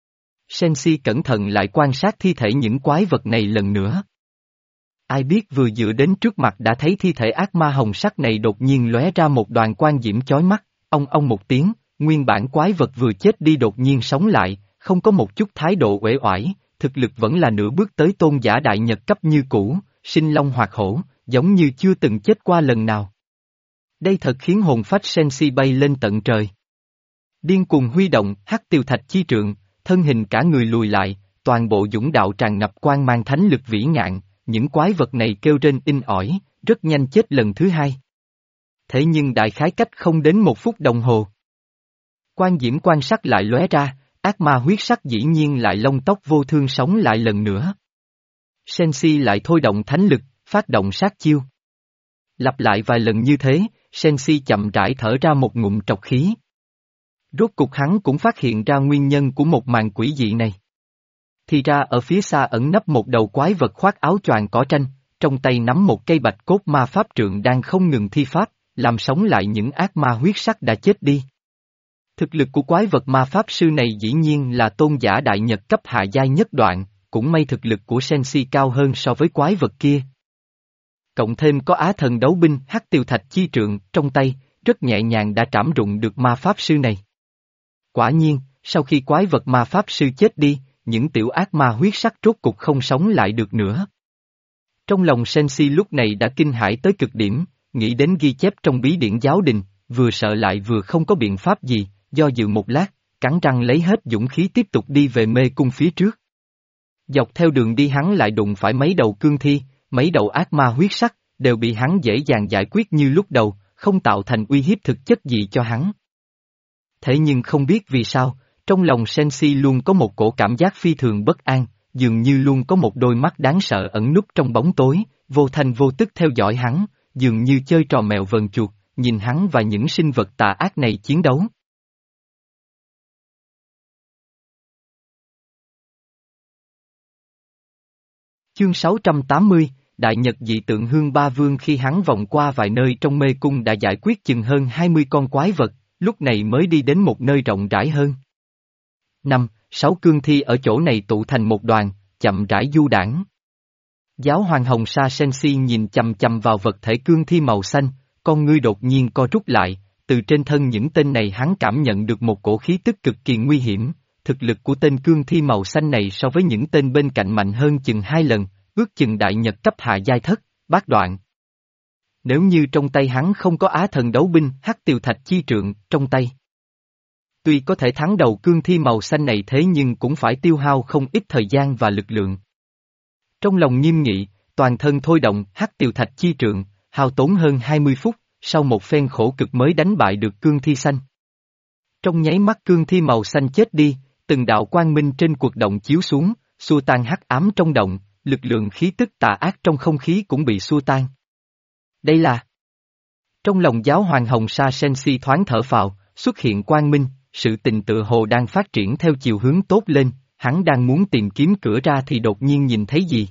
Sensi cẩn thận lại quan sát thi thể những quái vật này lần nữa. Ai biết vừa dựa đến trước mặt đã thấy thi thể ác ma hồng sắc này đột nhiên lóe ra một đoàn quang diễm chói mắt, ong ong một tiếng, nguyên bản quái vật vừa chết đi đột nhiên sống lại, không có một chút thái độ uể oải, thực lực vẫn là nửa bước tới tôn giả đại nhật cấp như cũ, sinh long hoạt hổ, giống như chưa từng chết qua lần nào. Đây thật khiến hồn phách Sensi bay lên tận trời. Điên cuồng huy động, hắc tiều thạch chi trượng, thân hình cả người lùi lại, toàn bộ dũng đạo tràn ngập quang mang thánh lực vĩ ngạn, những quái vật này kêu trên in ỏi, rất nhanh chết lần thứ hai. Thế nhưng đại khái cách không đến một phút đồng hồ. Quan diễm quan sắc lại lóe ra, ác ma huyết sắc dĩ nhiên lại lông tóc vô thương sống lại lần nữa. Sensi lại thôi động thánh lực, phát động sát chiêu. Lặp lại vài lần như thế, Sensi chậm rãi thở ra một ngụm trọc khí. Rốt cục hắn cũng phát hiện ra nguyên nhân của một màn quỷ dị này. Thì ra ở phía xa ẩn nấp một đầu quái vật khoác áo choàng cỏ tranh, trong tay nắm một cây bạch cốt ma pháp trượng đang không ngừng thi pháp, làm sống lại những ác ma huyết sắc đã chết đi. Thực lực của quái vật ma pháp sư này dĩ nhiên là tôn giả đại nhật cấp hạ giai nhất đoạn, cũng may thực lực của Sensi cao hơn so với quái vật kia. Cộng thêm có á thần đấu binh hắc tiều thạch chi trượng trong tay, rất nhẹ nhàng đã trảm rụng được ma pháp sư này. Quả nhiên, sau khi quái vật ma pháp sư chết đi, những tiểu ác ma huyết sắc rốt cục không sống lại được nữa. Trong lòng Sensi lúc này đã kinh hãi tới cực điểm, nghĩ đến ghi chép trong bí điển giáo đình, vừa sợ lại vừa không có biện pháp gì, do dự một lát, cắn răng lấy hết dũng khí tiếp tục đi về mê cung phía trước. Dọc theo đường đi hắn lại đụng phải mấy đầu cương thi, mấy đầu ác ma huyết sắc, đều bị hắn dễ dàng giải quyết như lúc đầu, không tạo thành uy hiếp thực chất gì cho hắn. Thế nhưng không biết vì sao, trong lòng Sensi luôn có một cổ cảm giác phi thường bất an, dường như luôn có một đôi mắt đáng sợ ẩn núp trong bóng tối, vô thanh vô tức theo dõi hắn, dường như chơi trò mèo vờn chuột, nhìn hắn và những sinh vật tà ác này chiến đấu. Chương sáu trăm tám mươi, Đại Nhật dị tượng Hương Ba Vương. Khi hắn vòng qua vài nơi trong mê cung đã giải quyết chừng hơn hai mươi con quái vật, lúc này mới đi đến một nơi rộng rãi hơn. Năm, sáu cương thi ở chỗ này tụ thành một đoàn, chậm rãi du đãng. Giáo hoàng Hồng Sa Sensi nhìn chằm chằm vào vật thể cương thi màu xanh, con ngươi đột nhiên co rút lại, từ trên thân những tên này hắn cảm nhận được một cổ khí tức cực kỳ nguy hiểm. Thực lực của tên cương thi màu xanh này so với những tên bên cạnh mạnh hơn chừng hai lần, ước chừng đại nhật cấp hạ giai thất, bát đoạn. Nếu như trong tay hắn không có á thần đấu binh hắc tiều thạch chi trượng trong tay, tuy có thể thắng đầu cương thi màu xanh này thế nhưng cũng phải tiêu hao không ít thời gian và lực lượng. Trong lòng nghiêm nghị, toàn thân thôi động hắc tiều thạch chi trượng, hao tốn hơn hai mươi phút, sau một phen khổ cực mới đánh bại được cương thi xanh. Trong nháy mắt cương thi màu xanh chết đi, từng đạo quang minh trên cuộc động chiếu xuống, xua tan hắc ám trong động, lực lượng khí tức tà ác trong không khí cũng bị xua tan. Đây là... Trong lòng giáo hoàng Hồng Sa Sensi thoáng thở phào, xuất hiện quang minh, sự tình tự hồ đang phát triển theo chiều hướng tốt lên, hắn đang muốn tìm kiếm cửa ra thì đột nhiên nhìn thấy gì.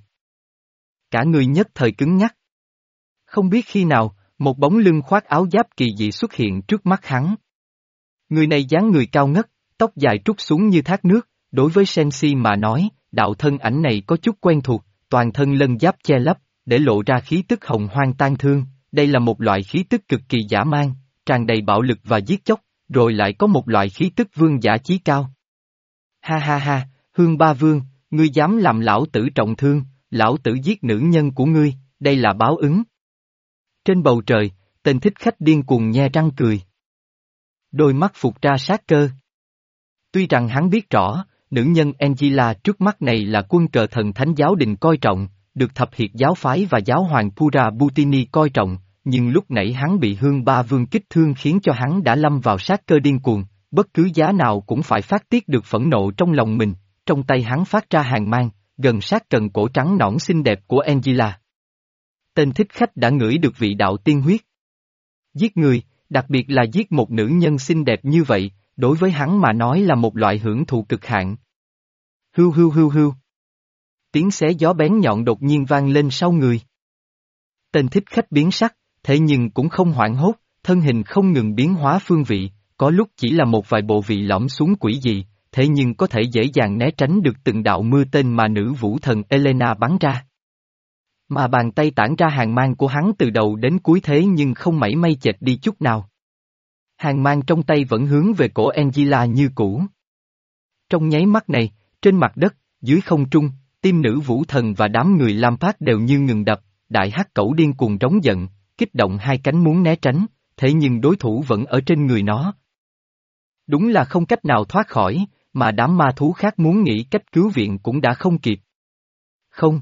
Cả người nhất thời cứng nhắc. Không biết khi nào, một bóng lưng khoác áo giáp kỳ dị xuất hiện trước mắt hắn. Người này dáng người cao ngất, tóc dài trút xuống như thác nước, đối với Sensi mà nói, đạo thân ảnh này có chút quen thuộc, toàn thân lân giáp che lấp, để lộ ra khí tức hồng hoang tan thương, đây là một loại khí tức cực kỳ dã man, tràn đầy bạo lực và giết chóc, rồi lại có một loại khí tức vương giả chí cao. Ha ha ha, Hương Ba Vương, ngươi dám làm lão tử trọng thương, lão tử giết nữ nhân của ngươi, đây là báo ứng. Trên bầu trời, tên thích khách điên cuồng nhe răng cười. Đôi mắt phụt ra sát cơ. Tuy rằng hắn biết rõ, nữ nhân Angela trước mắt này là quân cờ thần thánh giáo đình coi trọng, được thập hiệp giáo phái và giáo hoàng Pura Butini coi trọng, nhưng lúc nãy hắn bị Hương Ba Vương kích thương khiến cho hắn đã lâm vào sát cơ điên cuồng, bất cứ giá nào cũng phải phát tiết được phẫn nộ trong lòng mình, trong tay hắn phát ra hàn mang, gần sát cần cổ trắng nõn xinh đẹp của Angela. Tên thích khách đã ngửi được vị đạo tiên huyết. Giết người, đặc biệt là giết một nữ nhân xinh đẹp như vậy, đối với hắn mà nói là một loại hưởng thụ cực hạn. Hưu hưu hưu hưu. Tiếng xé gió bén nhọn đột nhiên vang lên sau người. Tên thích khách biến sắc, thế nhưng cũng không hoảng hốt, thân hình không ngừng biến hóa phương vị, có lúc chỉ là một vài bộ vị lõm xuống quỷ dị, thế nhưng có thể dễ dàng né tránh được từng đạo mưa tên mà nữ vũ thần Elena bắn ra. Mà bàn tay tản ra hàng mang của hắn từ đầu đến cuối thế nhưng không mảy may chệch đi chút nào. Hàng mang trong tay vẫn hướng về cổ Angela như cũ. Trong nháy mắt này, trên mặt đất, dưới không trung, tim nữ vũ thần và đám người Lam Phát đều như ngừng đập, đại hắc cẩu điên cuồng trống giận, kích động hai cánh muốn né tránh, thế nhưng đối thủ vẫn ở trên người nó. Đúng là không cách nào thoát khỏi, mà đám ma thú khác muốn nghĩ cách cứu viện cũng đã không kịp. Không.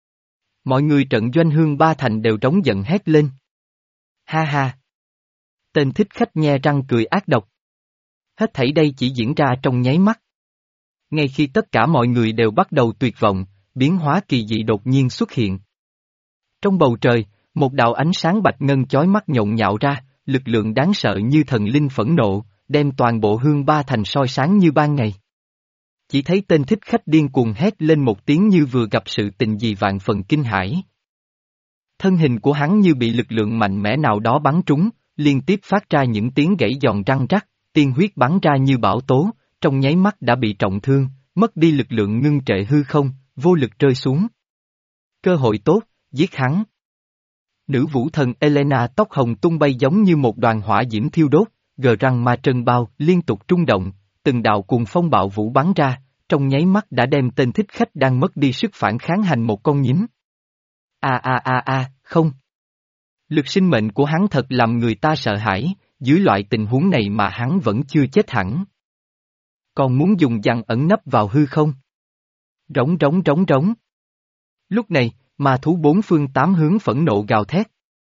Mọi người trận doanh Hương Ba Thành đều trống giận hét lên. Ha ha. Tên thích khách nhe răng cười ác độc. Hết thảy đây chỉ diễn ra trong nháy mắt. Ngay khi tất cả mọi người đều bắt đầu tuyệt vọng, biến hóa kỳ dị đột nhiên xuất hiện. Trong bầu trời, một đạo ánh sáng bạch ngân chói mắt nhộn nhạo ra, lực lượng đáng sợ như thần linh phẫn nộ, đem toàn bộ Hương Ba Thành soi sáng như ban ngày. Chỉ thấy tên thích khách điên cuồng hét lên một tiếng như vừa gặp sự tình gì vạn phần kinh hãi. Thân hình của hắn như bị lực lượng mạnh mẽ nào đó bắn trúng, liên tiếp phát ra những tiếng gãy giòn răng rắc, tiên huyết bắn ra như bão tố, trong nháy mắt đã bị trọng thương, mất đi lực lượng ngưng trệ hư không, vô lực rơi xuống. Cơ hội tốt, giết hắn. Nữ vũ thần Elena tóc hồng tung bay giống như một đoàn hỏa diễm thiêu đốt, gờ răng ma trân bao liên tục rung động, từng đạo cuồng phong bạo vũ bắn ra, trong nháy mắt đã đem tên thích khách đang mất đi sức phản kháng hành một con nhím. A a a a, không. Lực sinh mệnh của hắn thật làm người ta sợ hãi, dưới loại tình huống này mà hắn vẫn chưa chết hẳn. Còn muốn dùng dằn ẩn nấp vào hư không? Rống rống rống rống. Lúc này, ma thú bốn phương tám hướng phẫn nộ gào thét.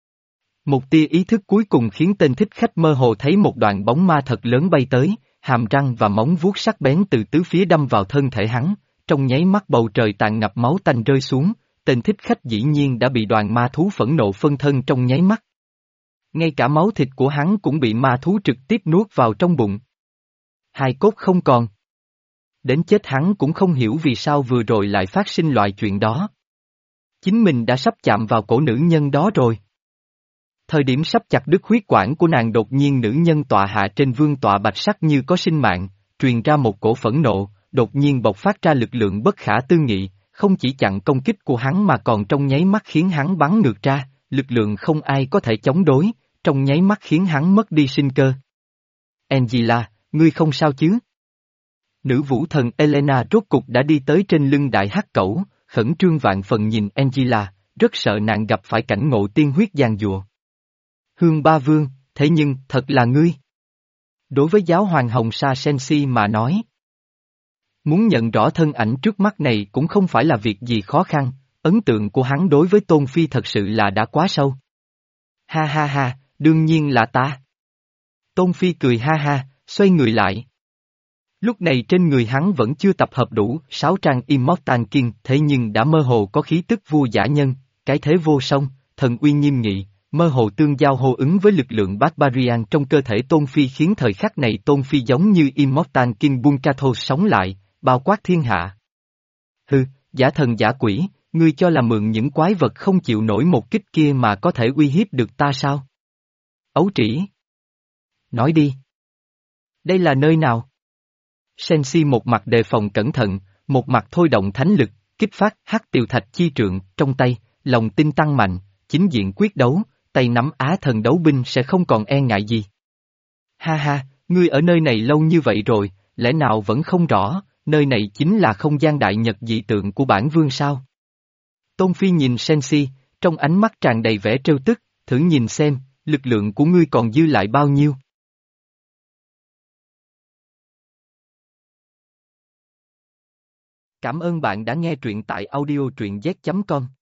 Một tia ý thức cuối cùng khiến tên thích khách mơ hồ thấy một đoạn bóng ma thật lớn bay tới, hàm răng và móng vuốt sắc bén từ tứ phía đâm vào thân thể hắn, trong nháy mắt bầu trời tàn ngập máu tanh rơi xuống, tên thích khách dĩ nhiên đã bị đoàn ma thú phẫn nộ phân thân trong nháy mắt. Ngay cả máu thịt của hắn cũng bị ma thú trực tiếp nuốt vào trong bụng. Hai cốt không còn. Đến chết hắn cũng không hiểu vì sao vừa rồi lại phát sinh loại chuyện đó. Chính mình đã sắp chạm vào cổ nữ nhân đó rồi. Thời điểm sắp chặt đứt huyết quản của nàng đột nhiên nữ nhân tọa hạ trên vương tọa bạch sắc như có sinh mạng, truyền ra một cổ phẫn nộ, đột nhiên bộc phát ra lực lượng bất khả tư nghị, không chỉ chặn công kích của hắn mà còn trong nháy mắt khiến hắn bắn ngược ra, lực lượng không ai có thể chống đối, trong nháy mắt khiến hắn mất đi sinh cơ. Angela, ngươi không sao chứ? Nữ vũ thần Elena rốt cục đã đi tới trên lưng đại hắc cẩu, khẩn trương vạn phần nhìn Angela, rất sợ nàng gặp phải cảnh ngộ tiên huyết giàn giụa. Hương Ba Vương, thế nhưng, thật là ngươi. Đối với giáo hoàng Hồng Sa Sensi mà nói, muốn nhận rõ thân ảnh trước mắt này cũng không phải là việc gì khó khăn, ấn tượng của hắn đối với Tôn Phi thật sự là đã quá sâu. Ha ha ha, đương nhiên là ta. Tôn Phi cười ha ha, xoay người lại. Lúc này trên người hắn vẫn chưa tập hợp đủ sáu trang Immortal King thế nhưng đã mơ hồ có khí tức vua giả nhân, cái thế vô song, thần uy nghiêm nghị, mơ hồ tương giao hô ứng với lực lượng Barbarian trong cơ thể Tôn Phi khiến thời khắc này Tôn Phi giống như Immortal King Bunkathos sống lại, bao quát thiên hạ. Hừ, giả thần giả quỷ, ngươi cho là mượn những quái vật không chịu nổi một kích kia mà có thể uy hiếp được ta sao? Ấu trĩ. Nói đi. Đây là nơi nào? Sensi một mặt đề phòng cẩn thận, một mặt thôi động thánh lực, kích phát hắc tiều thạch chi trượng trong tay, lòng tin tăng mạnh, chính diện quyết đấu, tay nắm á thần đấu binh sẽ không còn e ngại gì. Ha ha, ngươi ở nơi này lâu như vậy rồi, lẽ nào vẫn không rõ, nơi này chính là không gian đại nhật dị tượng của bản vương sao? Tôn Phi nhìn Sensi, trong ánh mắt tràn đầy vẻ trêu tức, thử nhìn xem, lực lượng của ngươi còn dư lại bao nhiêu? Cảm ơn bạn đã nghe truyện tại audio truyện z chấm com.